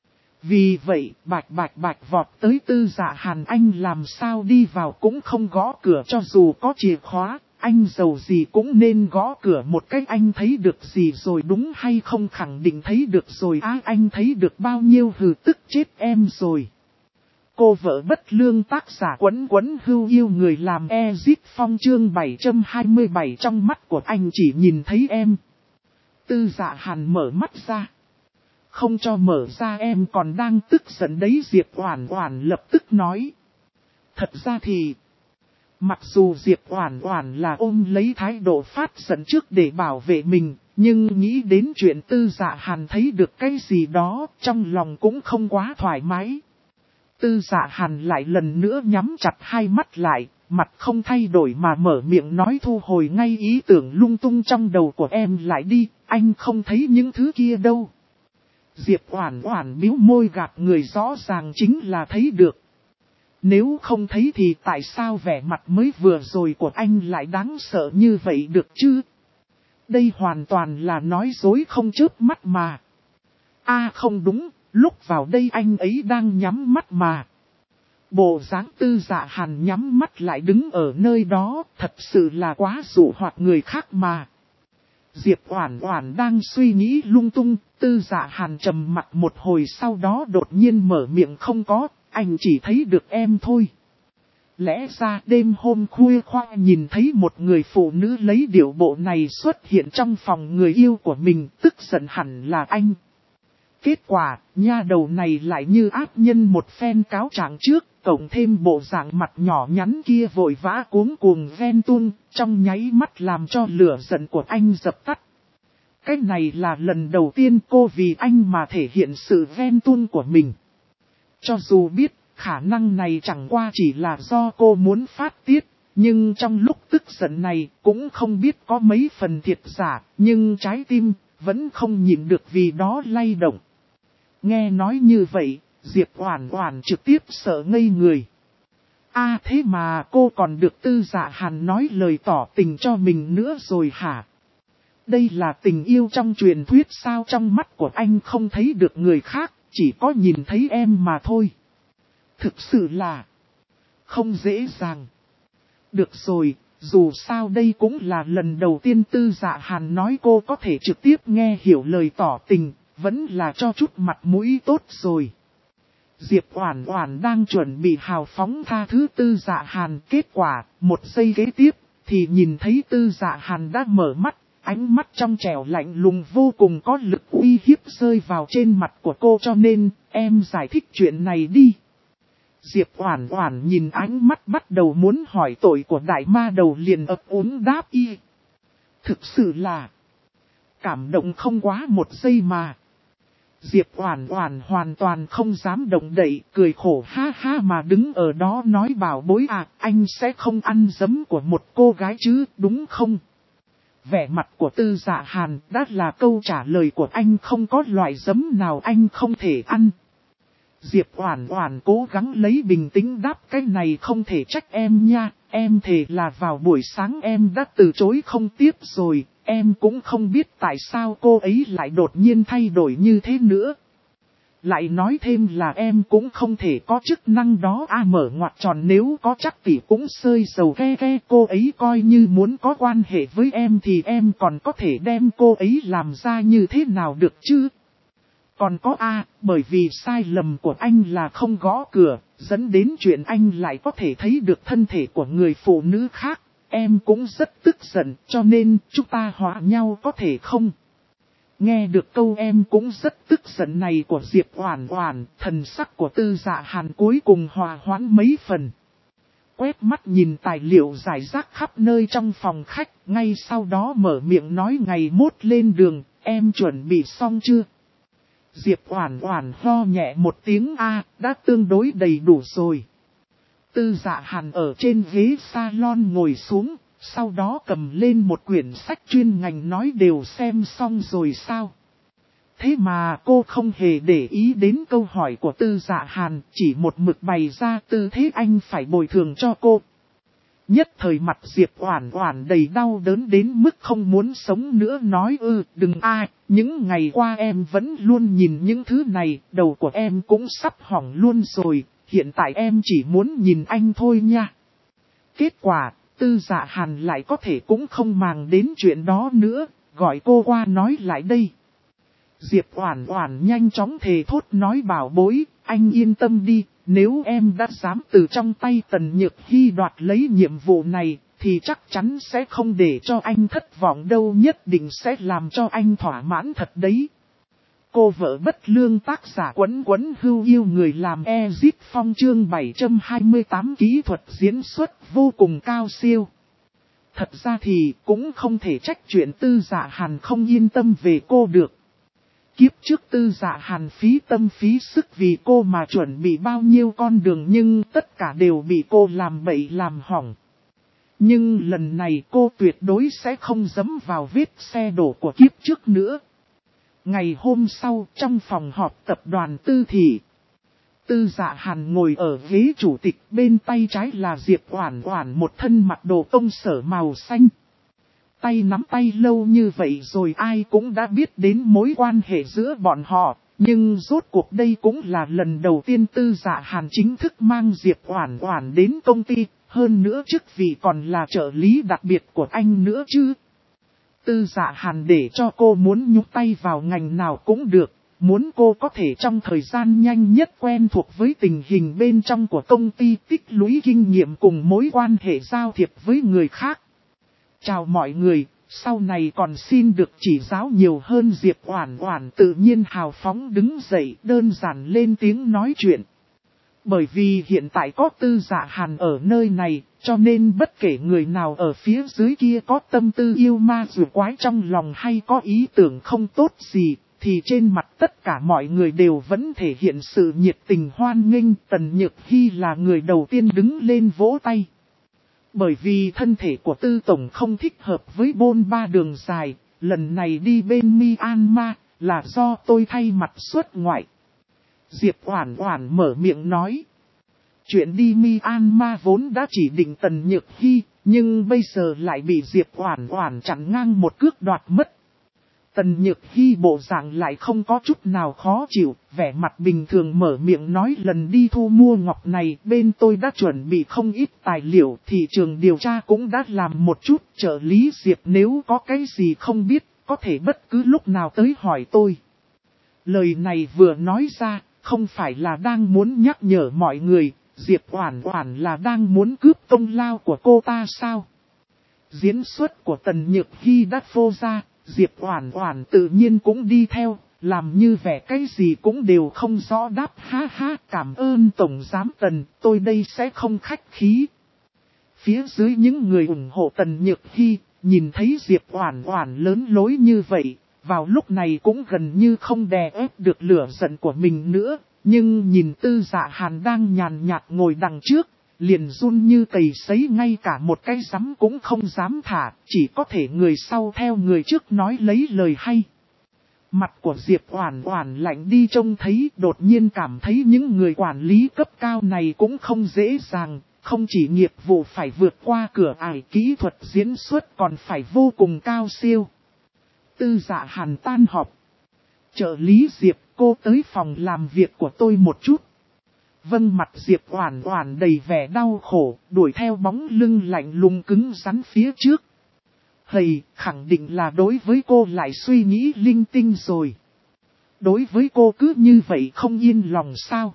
Vì vậy, bạch vọt tới Tư Dạ Hàn, anh làm sao đi vào cũng không gõ cửa cho dù có chìa khóa, anh giàu gì cũng nên gõ cửa một cách, anh thấy được gì rồi đúng hay không, khẳng định thấy được rồi anh thấy được bao nhiêu, hừ tức chết em rồi. Cô vợ bất lương tác giả Quấn Quấn Hưu yêu người làm Ezit Phong chương 727 trong mắt của anh chỉ nhìn thấy em. Tư Dạ Hàn mở mắt ra. Không cho mở ra em còn đang tức giận đấy, Diệp Oản Oản lập tức nói. Thật ra thì Mặc dù Diệp Oản Oản là ôm lấy thái độ phát giận trước để bảo vệ mình, nhưng nghĩ đến chuyện Tư Dạ Hàn thấy được cái gì đó, trong lòng cũng không quá thoải mái. Tư Dạ Hàn lại lần nữa nhắm chặt hai mắt lại, mặt không thay đổi mà mở miệng nói thu hồi ngay ý tưởng lung tung trong đầu của em lại đi, anh không thấy những thứ kia đâu. Diệp Oản Oản bĩu môi gạt người rõ ràng chính là thấy được. Nếu không thấy thì tại sao vẻ mặt mới vừa rồi của anh lại đáng sợ như vậy được chứ? Đây hoàn toàn là nói dối không chớp mắt mà. Không đúng, lúc vào đây anh ấy đang nhắm mắt mà. Bộ dáng Tư Dạ Hàn nhắm mắt lại đứng ở nơi đó, thật sự là quá dụ hoặc người khác mà. Diệp Oản Oản đang suy nghĩ lung tung, Tư Dạ Hàn trầm mặt một hồi sau đó đột nhiên mở miệng không có, anh chỉ thấy được em thôi. Lẽ ra đêm hôm khuya khoa nhìn thấy một người phụ nữ lấy điệu bộ này xuất hiện trong phòng người yêu của mình, tức giận hẳn là anh. Kết quả, nha đầu này lại như ác nhân một phen cáo trạng trước, cộng thêm bộ dạng mặt nhỏ nhắn kia vội vã cuống cuồng ven tuôn, trong nháy mắt làm cho lửa giận của anh dập tắt. Cái này là lần đầu tiên cô vì anh mà thể hiện sự ven tuôn của mình. Cho dù biết, khả năng này chẳng qua chỉ là do cô muốn phát tiết, nhưng trong lúc tức giận này cũng không biết có mấy phần thiệt giả, nhưng trái tim vẫn không nhịn được vì đó lay động. Nghe nói như vậy, Diệp Oản Oản trực tiếp sợ ngây người. Thế mà cô còn được Tư Dạ Hàn nói lời tỏ tình cho mình nữa rồi hả? Đây là tình yêu trong truyền thuyết sao? Trong mắt của anh không thấy được người khác, chỉ có nhìn thấy em mà thôi. Thực sự là không dễ dàng. Được rồi, dù sao đây cũng là lần đầu tiên Tư Dạ Hàn nói cô có thể trực tiếp nghe hiểu lời tỏ tình, vẫn là cho chút mặt mũi tốt rồi. Diệp Oản Oản đang chuẩn bị hào phóng tha thứ Tư Dạ Hàn, kết quả, một giây kế tiếp, thì nhìn thấy Tư Dạ Hàn đã mở mắt, ánh mắt trong trẻo lạnh lùng vô cùng có lực uy hiếp rơi vào trên mặt của cô, cho nên, em giải thích chuyện này đi. Diệp Oản Oản nhìn ánh mắt bắt đầu muốn hỏi tội của đại ma đầu liền ấp úng đáp y. Thực sự là cảm động không quá một giây mà. Diệp Oản Oản hoàn toàn không dám động đậy, cười khổ ha ha mà đứng ở đó nói bảo bối anh sẽ không ăn giấm của một cô gái chứ, đúng không? Vẻ mặt của Tư Dạ Hàn đã là câu trả lời của anh, không có loại giấm nào anh không thể ăn. Diệp Oản Oản cố gắng lấy bình tĩnh đáp cái này không thể trách em nha, em thề là vào buổi sáng em đã từ chối không tiếp rồi, em cũng không biết tại sao cô ấy lại đột nhiên thay đổi như thế nữa. Lại nói thêm là em cũng không thể có chức năng đó mở ngoặc tròn, nếu có chắc tỷ cũng sơi sầu ke ke, cô ấy coi như muốn có quan hệ với em thì em còn có thể đem cô ấy làm ra như thế nào được chứ? Còn có bởi vì sai lầm của anh là không gõ cửa, dẫn đến chuyện anh lại có thể thấy được thân thể của người phụ nữ khác. Em cũng rất tức giận, cho nên chúng ta hòa nhau có thể không? Nghe được câu em cũng rất tức giận này của Diệp Oản Oản, thần sắc của Tư Dạ Hàn cuối cùng hòa hoãn mấy phần. Quét mắt nhìn tài liệu rải rác khắp nơi trong phòng khách, ngay sau đó mở miệng nói ngày mốt lên đường, em chuẩn bị xong chưa? Diệp Oản Oản ho nhẹ một tiếng đã tương đối đầy đủ rồi. Tư Dạ Hàn ở trên ghế salon ngồi xuống, sau đó cầm lên một quyển sách chuyên ngành nói đều xem xong rồi sao? Thế mà cô không hề để ý đến câu hỏi của Tư Dạ Hàn, chỉ một mực bày ra tư thế anh phải bồi thường cho cô. Nhất thời mặt Diệp Oản Oản đầy đau đớn đến mức không muốn sống nữa, nói đừng những ngày qua em vẫn luôn nhìn những thứ này, đầu của em cũng sắp hỏng luôn rồi, hiện tại em chỉ muốn nhìn anh thôi nha. Kết quả, Tư Dạ Hàn lại có thể cũng không màng đến chuyện đó nữa, gọi cô qua nói lại đây. Diệp Oản Oản nhanh chóng thề thốt nói bảo bối, anh yên tâm đi, nếu em đã dám từ trong tay Tần Nhược Hy đoạt lấy nhiệm vụ này, thì chắc chắn sẽ không để cho anh thất vọng đâu, nhất định sẽ làm cho anh thỏa mãn thật đấy. cô vợ bất lương tác giả Quấn Quấn Hưu yêu người làm Ezit Phong chương 728 kỹ thuật diễn xuất vô cùng cao siêu. Thật ra thì cũng không thể trách chuyện Tư Dạ Hàn không yên tâm về cô được. Kiếp trước Tư Dạ Hàn phí tâm phí sức vì cô mà chuẩn bị bao nhiêu con đường nhưng tất cả đều bị cô làm bậy làm hỏng. Nhưng lần này cô tuyệt đối sẽ không dẫm vào vết xe đổ của kiếp trước nữa. Ngày hôm sau trong phòng họp tập đoàn Tư Thị, Tư Dạ Hàn ngồi ở ghế chủ tịch, bên tay trái là Diệp Oản Oản một thân mặc đồ công sở màu xanh. Tay nắm tay lâu như vậy rồi ai cũng đã biết đến mối quan hệ giữa bọn họ, nhưng rốt cuộc đây cũng là lần đầu tiên Tư Dạ Hàn chính thức mang Diệp Oản Oản đến công ty, hơn nữa chức vị còn là trợ lý đặc biệt của anh nữa chứ. Tư Dạ Hàn để cho cô muốn nhúng tay vào ngành nào cũng được, muốn cô có thể trong thời gian nhanh nhất quen thuộc với tình hình bên trong của công ty, tích lũy kinh nghiệm cùng mối quan hệ giao thiệp với người khác. Chào mọi người, sau này còn xin được chỉ giáo nhiều hơn. Diệp Oản Oản tự nhiên hào phóng đứng dậy, đơn giản lên tiếng nói chuyện. Bởi vì hiện tại có Tư Dạ Hàn ở nơi này, cho nên bất kể người nào ở phía dưới kia có tâm tư yêu ma dù quái trong lòng hay có ý tưởng không tốt gì, thì trên mặt tất cả mọi người đều vẫn thể hiện sự nhiệt tình hoan nghênh. Tần Nhược Hy là người đầu tiên đứng lên vỗ tay. Bởi vì thân thể của Tư Tổng không thích hợp với bôn ba đường dài, lần này đi bên Myanmar là do tôi thay mặt xuất ngoại. Diệp Oản Oản mở miệng nói. Chuyện đi Myanmar vốn đã chỉ định Tần Nhược Hy, nhưng bây giờ lại bị Diệp Oản Oản chặn ngang một cước đoạt mất. Tần Nhược Hy bộ dạng lại không có chút nào khó chịu, vẻ mặt bình thường mở miệng nói lần đi thu mua ngọc này bên tôi đã chuẩn bị không ít tài liệu, thị trường điều tra cũng đã làm một chút, trợ lý Diệp nếu có cái gì không biết, có thể bất cứ lúc nào tới hỏi tôi. Lời này vừa nói ra, không phải là đang muốn nhắc nhở mọi người, Diệp Oản Oản là đang muốn cướp công lao của cô ta sao? Diễn xuất của Tần Nhược Hy đã phô ra, Diệp Oản Oản tự nhiên cũng đi theo, làm như vẻ cái gì cũng đều không rõ đáp ha ha cảm ơn Tổng Giám Tần, tôi đây sẽ không khách khí. Phía dưới những người ủng hộ Tần Nhược Hy, nhìn thấy Diệp Oản Oản lớn lối như vậy, vào lúc này cũng gần như không đè ép được lửa giận của mình nữa, nhưng nhìn Tư Dạ Hàn đang nhàn nhạt ngồi đằng trước, liền run như cầy sấy, ngay cả một cái rắm cũng không dám thả, chỉ có thể người sau theo người trước nói lấy lời hay. Mặt của Diệp Oản Oản lạnh đi trông thấy, đột nhiên cảm thấy những người quản lý cấp cao này cũng không dễ dàng, không chỉ nghiệp vụ phải vượt qua cửa ải, kỹ thuật diễn xuất còn phải vô cùng cao siêu. Tư Dạ Hàn tan họp. Trợ lý Diệp, cô tới phòng làm việc của tôi một chút. Vâng, mặt Diệp Oản Oản đầy vẻ đau khổ, đuổi theo bóng lưng lạnh lùng cứng rắn phía trước. Hầy, khẳng định là đối với cô lại suy nghĩ linh tinh rồi. Đối với cô cứ như vậy không yên lòng sao?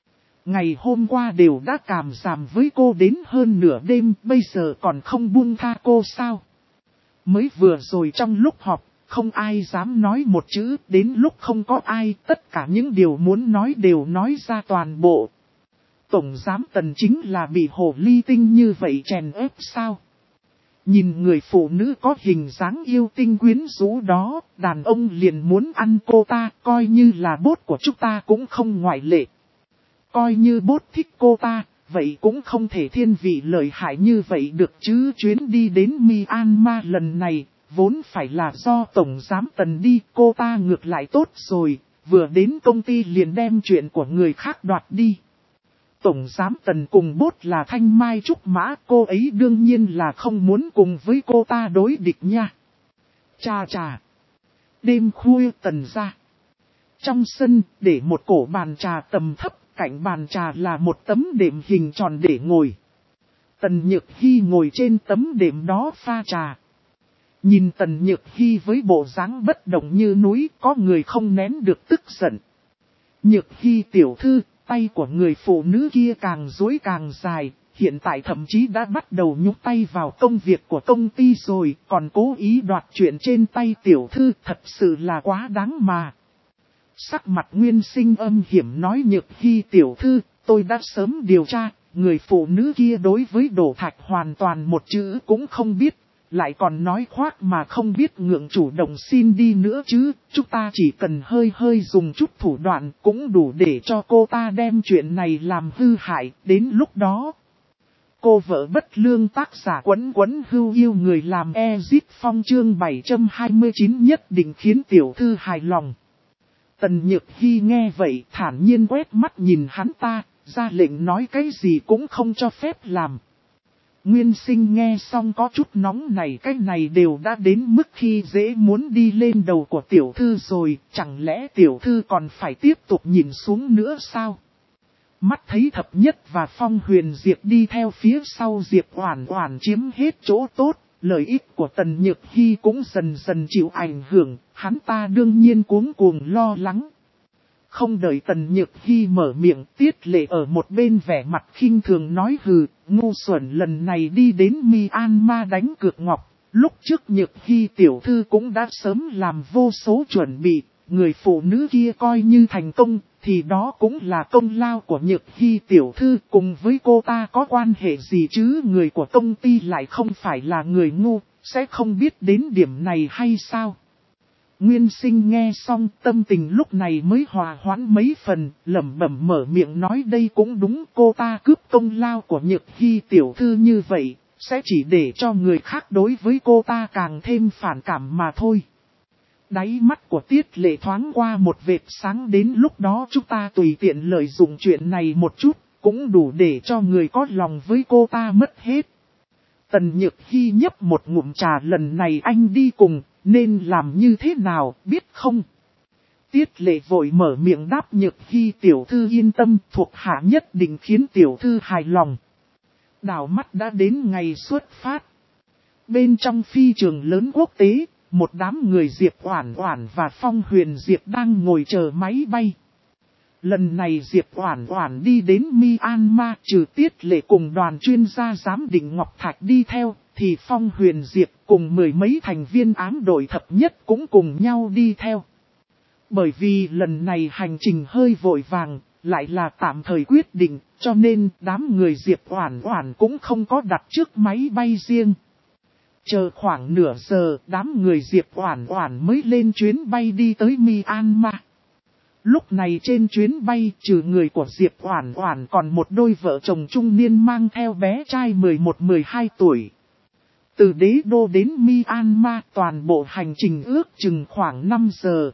Ngày hôm qua đều đã càm ràm với cô đến hơn nửa đêm, bây giờ còn không buông tha cô sao? Mới vừa rồi trong lúc họp, không ai dám nói một chữ, đến lúc không có ai, tất cả những điều muốn nói đều nói ra toàn bộ. Tổng giám Tần chính là bị hồ ly tinh như vậy chèn ép sao? Nhìn người phụ nữ có hình dáng yêu tinh quyến rũ đó, đàn ông liền muốn ăn cô ta, coi như là bốt của chúng ta cũng không ngoại lệ. Coi như bốt thích cô ta, vậy cũng không thể thiên vị lợi hại như vậy được chứ. Chuyến đi đến Myanmar lần này, vốn phải là do Tổng Giám Tần đi, cô ta ngược lại tốt rồi, vừa đến công ty liền đem chuyện của người khác đoạt đi. Tổng Giám Tần cùng bốt là thanh mai trúc mã, cô ấy đương nhiên là không muốn cùng với cô ta đối địch nha. Chà chà. Đêm khuya Tần ra. Trong sân, để một cổ bàn trà tầm thấp, cạnh bàn trà là một tấm đệm hình tròn để ngồi. Tần Nhược Hy ngồi trên tấm đệm đó pha trà. Nhìn Tần Nhược Hy với bộ dáng bất động như núi, có người không nén được tức giận. Nhược Hy tiểu thư, tay của người phụ nữ kia càng duỗi càng dài, hiện tại thậm chí đã bắt đầu nhúc tay vào công việc của công ty rồi, còn cố ý đoạt chuyện trên tay tiểu thư, thật sự là quá đáng mà. Sắc mặt Nguyên Sinh âm hiểm nói Nhược Hy tiểu thư, tôi đã sớm điều tra, người phụ nữ kia đối với Đổ Thạch hoàn toàn một chữ cũng không biết, lại còn nói khoác mà không biết ngượng chủ động xin đi nữa chứ, chúng ta chỉ cần hơi dùng chút thủ đoạn cũng đủ để cho cô ta đem chuyện này làm hư hại, đến lúc đó. Cô vợ bất lương tác giả Quấn hưu yêu người làm Ezit Phong chương 729 nhất định khiến tiểu thư hài lòng. Tần Nhược Hy nghe vậy thản nhiên quét mắt nhìn hắn ta, ra lệnh nói cái gì cũng không cho phép làm. Nguyên Sinh nghe xong có chút nóng này, cái này đều đã đến mức khi dễ muốn đi lên đầu của tiểu thư rồi, chẳng lẽ tiểu thư còn phải tiếp tục nhìn xuống nữa sao? Mắt thấy Thập Nhất và Phong Huyền Diệp đi theo phía sau Diệp Oản Oản chiếm hết chỗ tốt, lợi ích của Tần Nhược Hy cũng dần dần chịu ảnh hưởng, hắn ta đương nhiên cuống cuồng lo lắng. Không đợi Tần Nhược Hy mở miệng, Tiết Lệ ở một bên vẻ mặt khinh thường nói hừ, ngu xuẩn lần này đi đến Myanmar đánh cược ngọc, lúc trước Nhược Hy tiểu thư cũng đã sớm làm vô số chuẩn bị, người phụ nữ kia coi như thành công, thì đó cũng là công lao của Nhược Hy tiểu thư, cùng với cô ta có quan hệ gì chứ, người của công ty lại không phải là người ngu, sẽ không biết đến điểm này hay sao? Nguyên Sinh nghe xong tâm tình lúc này mới hòa hoãn mấy phần, lẩm bẩm mở miệng nói đây cũng đúng, cô ta cướp công lao của Nhược Hy tiểu thư như vậy, sẽ chỉ để cho người khác đối với cô ta càng thêm phản cảm mà thôi. Đáy mắt của Tiết Lệ thoáng qua một vệt sáng, đến lúc đó chúng ta tùy tiện lợi dụng chuyện này một chút, cũng đủ để cho người có lòng với cô ta mất hết. Tần Nhược Hy nhấp một ngụm trà, lần này anh đi cùng, nên làm như thế nào, biết không? Tiết Lệ vội mở miệng đáp Nhược Hy tiểu thư yên tâm, thuộc hạ nhất định khiến tiểu thư hài lòng. Đảo mắt đã đến ngày xuất phát. Bên trong phi trường lớn quốc tế, một đám người Diệp Oản Oản và Phong Huyền Diệp đang ngồi chờ máy bay. Lần này Diệp Oản Oản đi đến Myanmar, trừ Tiết Lệ cùng đoàn chuyên gia giám định Ngọc Thạch đi theo, thì Phong Huyền Diệp cùng mười mấy thành viên ám đội Thập Nhất cũng cùng nhau đi theo. Bởi vì lần này hành trình hơi vội vàng, lại là tạm thời quyết định, cho nên đám người Diệp Oản Oản cũng không có đặt trước máy bay riêng. Chờ khoảng nửa giờ, đám người Diệp Oản Oản mới lên chuyến bay đi tới Myanmar. Lúc này trên chuyến bay, trừ người của Diệp Oản Oản còn một đôi vợ chồng trung niên mang theo bé trai 11-12 tuổi. Từ Đế Đô đến Myanmar, toàn bộ hành trình ước chừng khoảng 5 giờ.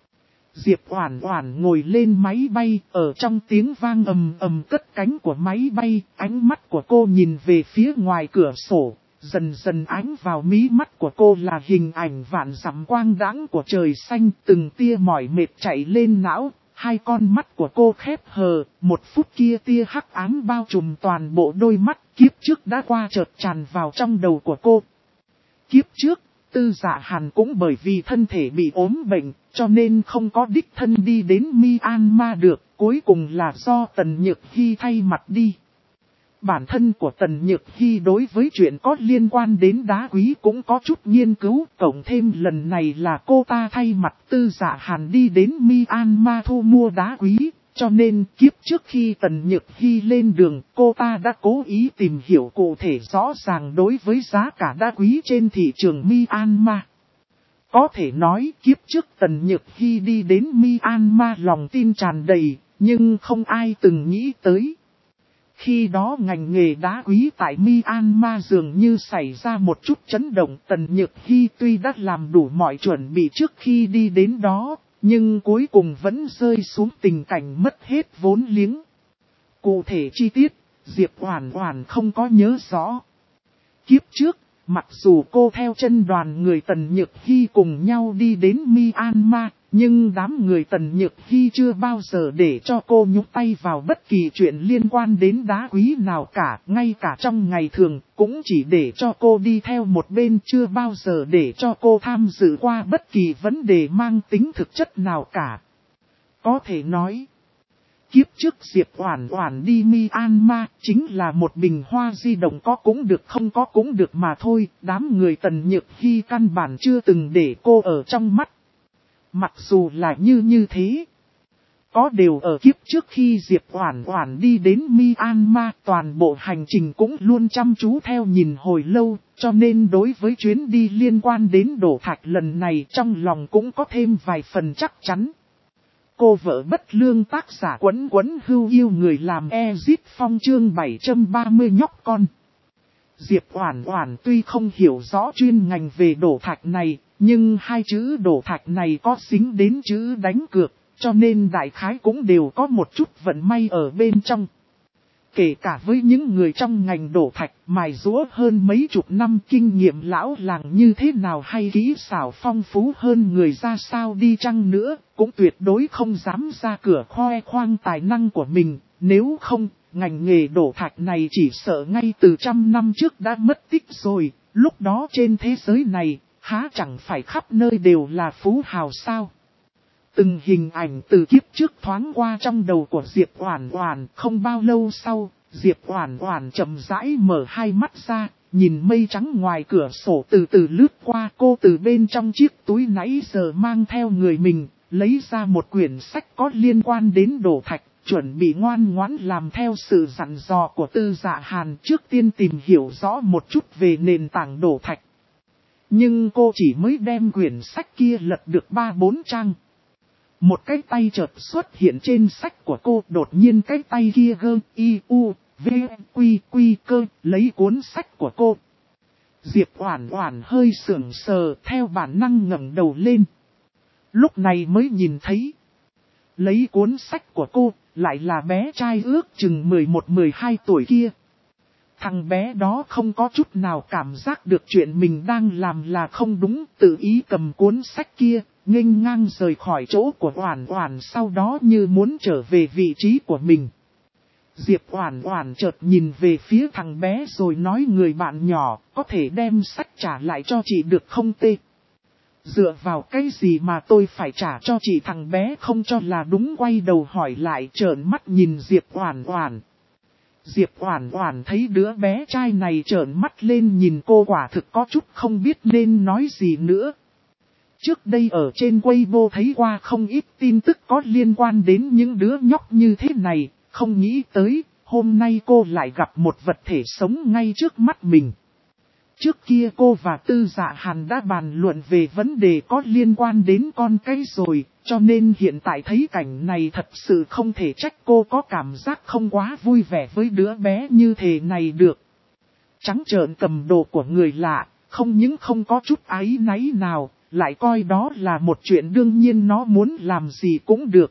Diệp Oản Oản ngồi lên máy bay, ở trong tiếng vang ầm ầm cất cánh của máy bay, ánh mắt của cô nhìn về phía ngoài cửa sổ. Dần dần ánh vào mí mắt của cô là hình ảnh vạn dặm quang đãng của trời xanh, từng tia mỏi mệt chạy lên não, hai con mắt của cô khép hờ, một phút kia tia hắc ám bao trùm toàn bộ đôi mắt, kiếp trước đã qua chợt tràn vào trong đầu của cô. Kiếp trước, Tư Dạ Hàn cũng bởi vì thân thể bị ốm bệnh, cho nên không có đích thân đi đến Myanmar được, cuối cùng là do Tần Nhược Hy thay mặt đi. Bản thân của Tần Nhược Hy đối với chuyện có liên quan đến đá quý cũng có chút nghiên cứu, cộng thêm lần này là cô ta thay mặt Tư Dạ Hàn đi đến Myanmar thu mua đá quý, cho nên kiếp trước khi Tần Nhược Hy lên đường, cô ta đã cố ý tìm hiểu cụ thể rõ ràng đối với giá cả đá quý trên thị trường Myanmar. Có thể nói kiếp trước Tần Nhược Hy đi đến Myanmar lòng tin tràn đầy, nhưng không ai từng nghĩ tới. Khi đó ngành nghề đá quý tại Myanmar dường như xảy ra một chút chấn động. Tần Nhược Hy tuy đã làm đủ mọi chuẩn bị trước khi đi đến đó, nhưng cuối cùng vẫn rơi xuống tình cảnh mất hết vốn liếng. Cụ thể chi tiết, Diệp Oản Oản không có nhớ rõ. Kiếp trước, mặc dù cô theo chân đoàn người Tần Nhược Hy cùng nhau đi đến Myanmar, nhưng đám người Tần Nhược Hy chưa bao giờ để cho cô nhúng tay vào bất kỳ chuyện liên quan đến đá quý nào cả, ngay cả trong ngày thường, cũng chỉ để cho cô đi theo một bên, chưa bao giờ để cho cô tham dự qua bất kỳ vấn đề mang tính thực chất nào cả. Có thể nói, kiếp trước Diệp Oản Oản đi Myanmar chính là một bình hoa di động, có cũng được không có cũng được mà thôi, đám người Tần Nhược Hy căn bản chưa từng để cô ở trong mắt. Mặc dù là như thế, có đều ở kiếp trước khi Diệp Oản Oản đi đến Myanmar, toàn bộ hành trình cũng luôn chăm chú theo nhìn hồi lâu, cho nên đối với chuyến đi liên quan đến đổ thạch lần này trong lòng cũng có thêm vài phần chắc chắn. Cô vợ bất lương tác giả Quấn Quấn Hưu yêu người làm Ezit Phong chương 730 nhóc con. Diệp Oản Oản tuy không hiểu rõ chuyên ngành về đổ thạch này, nhưng hai chữ đổ thạch này có dính đến chữ đánh cược, cho nên đại khái cũng đều có một chút vận may ở bên trong. Kể cả với những người trong ngành đổ thạch mài giũa hơn mấy chục năm kinh nghiệm lão làng như thế nào hay kỹ xảo phong phú hơn người ra sao đi chăng nữa, cũng tuyệt đối không dám ra cửa khoe khoang tài năng của mình, nếu không, ngành nghề đổ thạch này chỉ sợ ngay từ 100 năm trước đã mất tích rồi, lúc đó trên thế giới này, há chẳng phải khắp nơi đều là phú hào sao. Từng hình ảnh từ kiếp trước thoáng qua trong đầu của Diệp Oản Oản, không bao lâu sau, Diệp Oản Oản chậm rãi mở hai mắt ra, nhìn mây trắng ngoài cửa sổ từ từ lướt qua, cô từ bên trong chiếc túi nãy giờ mang theo người mình, lấy ra một quyển sách có liên quan đến đổ thạch, chuẩn bị ngoan ngoãn làm theo sự dặn dò của Tư Dạ Hàn, trước tiên tìm hiểu rõ một chút về nền tảng đổ thạch. Nhưng cô chỉ mới đem quyển sách kia lật được 3-4 trang. Một cái tay chợt xuất hiện trên sách của cô, đột nhiên cái tay kia gơ, cơ, lấy cuốn sách của cô. Diệp Oản Oản hơi sững sờ, theo bản năng ngẩng đầu lên. Lúc này mới nhìn thấy, lấy cuốn sách của cô, lại là bé trai ước chừng 11-12 tuổi kia. Thằng bé đó không có chút nào cảm giác được chuyện mình đang làm là không đúng, tự ý cầm cuốn sách kia, nghênh ngang rời khỏi chỗ của Oản Oản, sau đó như muốn trở về vị trí của mình. Diệp Oản Oản chợt nhìn về phía thằng bé rồi nói, người bạn nhỏ, có thể đem sách trả lại cho chị được không tê? Dựa vào cái gì mà tôi phải trả cho chị? Thằng bé không cho là đúng, quay đầu hỏi lại, trợn mắt nhìn Diệp Oản Oản. Diệp Oản Oản thấy đứa bé trai này trợn mắt lên nhìn cô, quả thực có chút không biết nên nói gì nữa. Trước đây ở trên Weibo thấy qua không ít tin tức có liên quan đến những đứa nhóc như thế này, không nghĩ tới, hôm nay cô lại gặp một vật thể sống ngay trước mắt mình. Trước kia cô và Tư Dạ Hàn đã bàn luận về vấn đề có liên quan đến con cái rồi, cho nên hiện tại thấy cảnh này thật sự không thể trách cô có cảm giác không quá vui vẻ với đứa bé như thế này được. Trắng trợn cầm đồ của người lạ, không những không có chút áy náy nào, lại coi đó là một chuyện đương nhiên, nó muốn làm gì cũng được.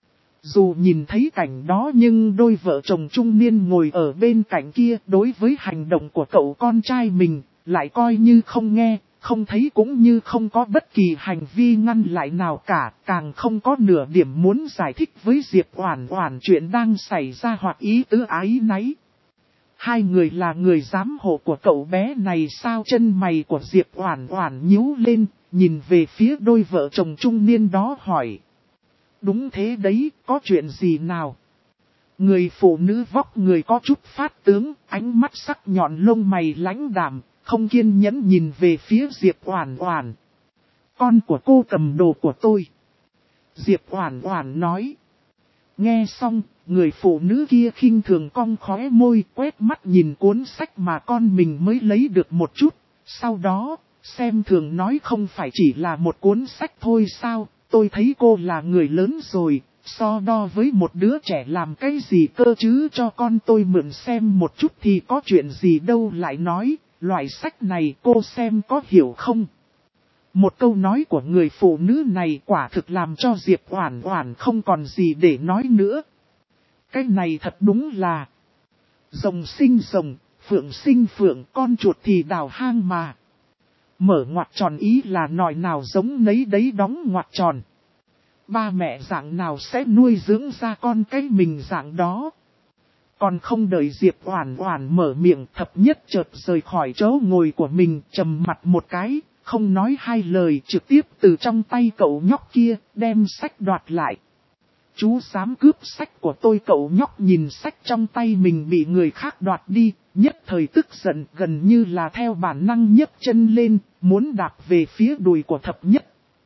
Dù nhìn thấy cảnh đó nhưng đôi vợ chồng trung niên ngồi ở bên cạnh kia đối với hành động của cậu con trai mình, lại coi như không nghe, không thấy cũng như không có bất kỳ hành vi ngăn lại nào cả, càng không có nửa điểm muốn giải thích với Diệp Oản Oản chuyện đang xảy ra hoặc ý tứ áy náy. Hai người là người giám hộ của cậu bé này sao? Chân mày của Diệp Oản Oản nhíu lên, nhìn về phía đôi vợ chồng trung niên đó hỏi. Đúng thế đấy, có chuyện gì nào? Người phụ nữ vóc người có chút phát tướng, ánh mắt sắc nhọn, lông mày lãnh đạm, không kiên nhẫn nhìn về phía Diệp Oản Oản. Con của cô cầm đồ của tôi. Diệp Oản Oản nói. Nghe xong, người phụ nữ kia khinh thường cong khóe môi, quét mắt nhìn cuốn sách mà con mình mới lấy được một chút. Sau đó, xem thường nói, không phải chỉ là một cuốn sách thôi sao, tôi thấy cô là người lớn rồi, so đo với một đứa trẻ làm cái gì cơ chứ? Cho con tôi mượn xem một chút thì có chuyện gì đâu. Lại nói, loại sách này cô xem có hiểu không? Một câu nói của người phụ nữ này quả thực làm cho Diệp Oản Oản không còn gì để nói nữa. Cái này thật đúng là rồng sinh rồng, phượng sinh phượng, con chuột thì đào hang mà. Mở ngoặc tròn ý là nòi nào giống nấy đấy, đóng ngoặc tròn. Ba mẹ dạng nào sẽ nuôi dưỡng ra con cái mình dạng đó. Còn không đợi Diệp Oản Oản mở miệng, Thập Nhất chợt rời khỏi chỗ ngồi của mình, trầm mặt một cái, không nói hai lời, trực tiếp từ trong tay cậu nhóc kia, đem sách đoạt lại. Chú dám cướp sách của tôi? Cậu nhóc nhìn sách trong tay mình bị người khác đoạt đi, nhất thời tức giận, gần như là theo bản năng nhấc chân lên, muốn đạp về phía đùi của Thập Nhất.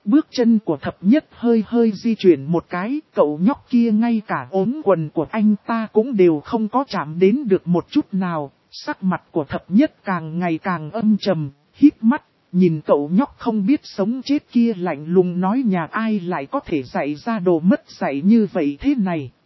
Bước chân của thập nhất hơi hơi di chuyển một cái, cậu nhóc kia ngay cả ốm quần của anh ta cũng đều không có chạm đến được một chút nào. Sắc mặt của thập nhất càng ngày càng âm trầm, híp mắt, nhìn cậu nhóc không biết sống chết kia lạnh lùng nói nhà ai lại có thể dạy ra đồ mất dạy như vậy thế này.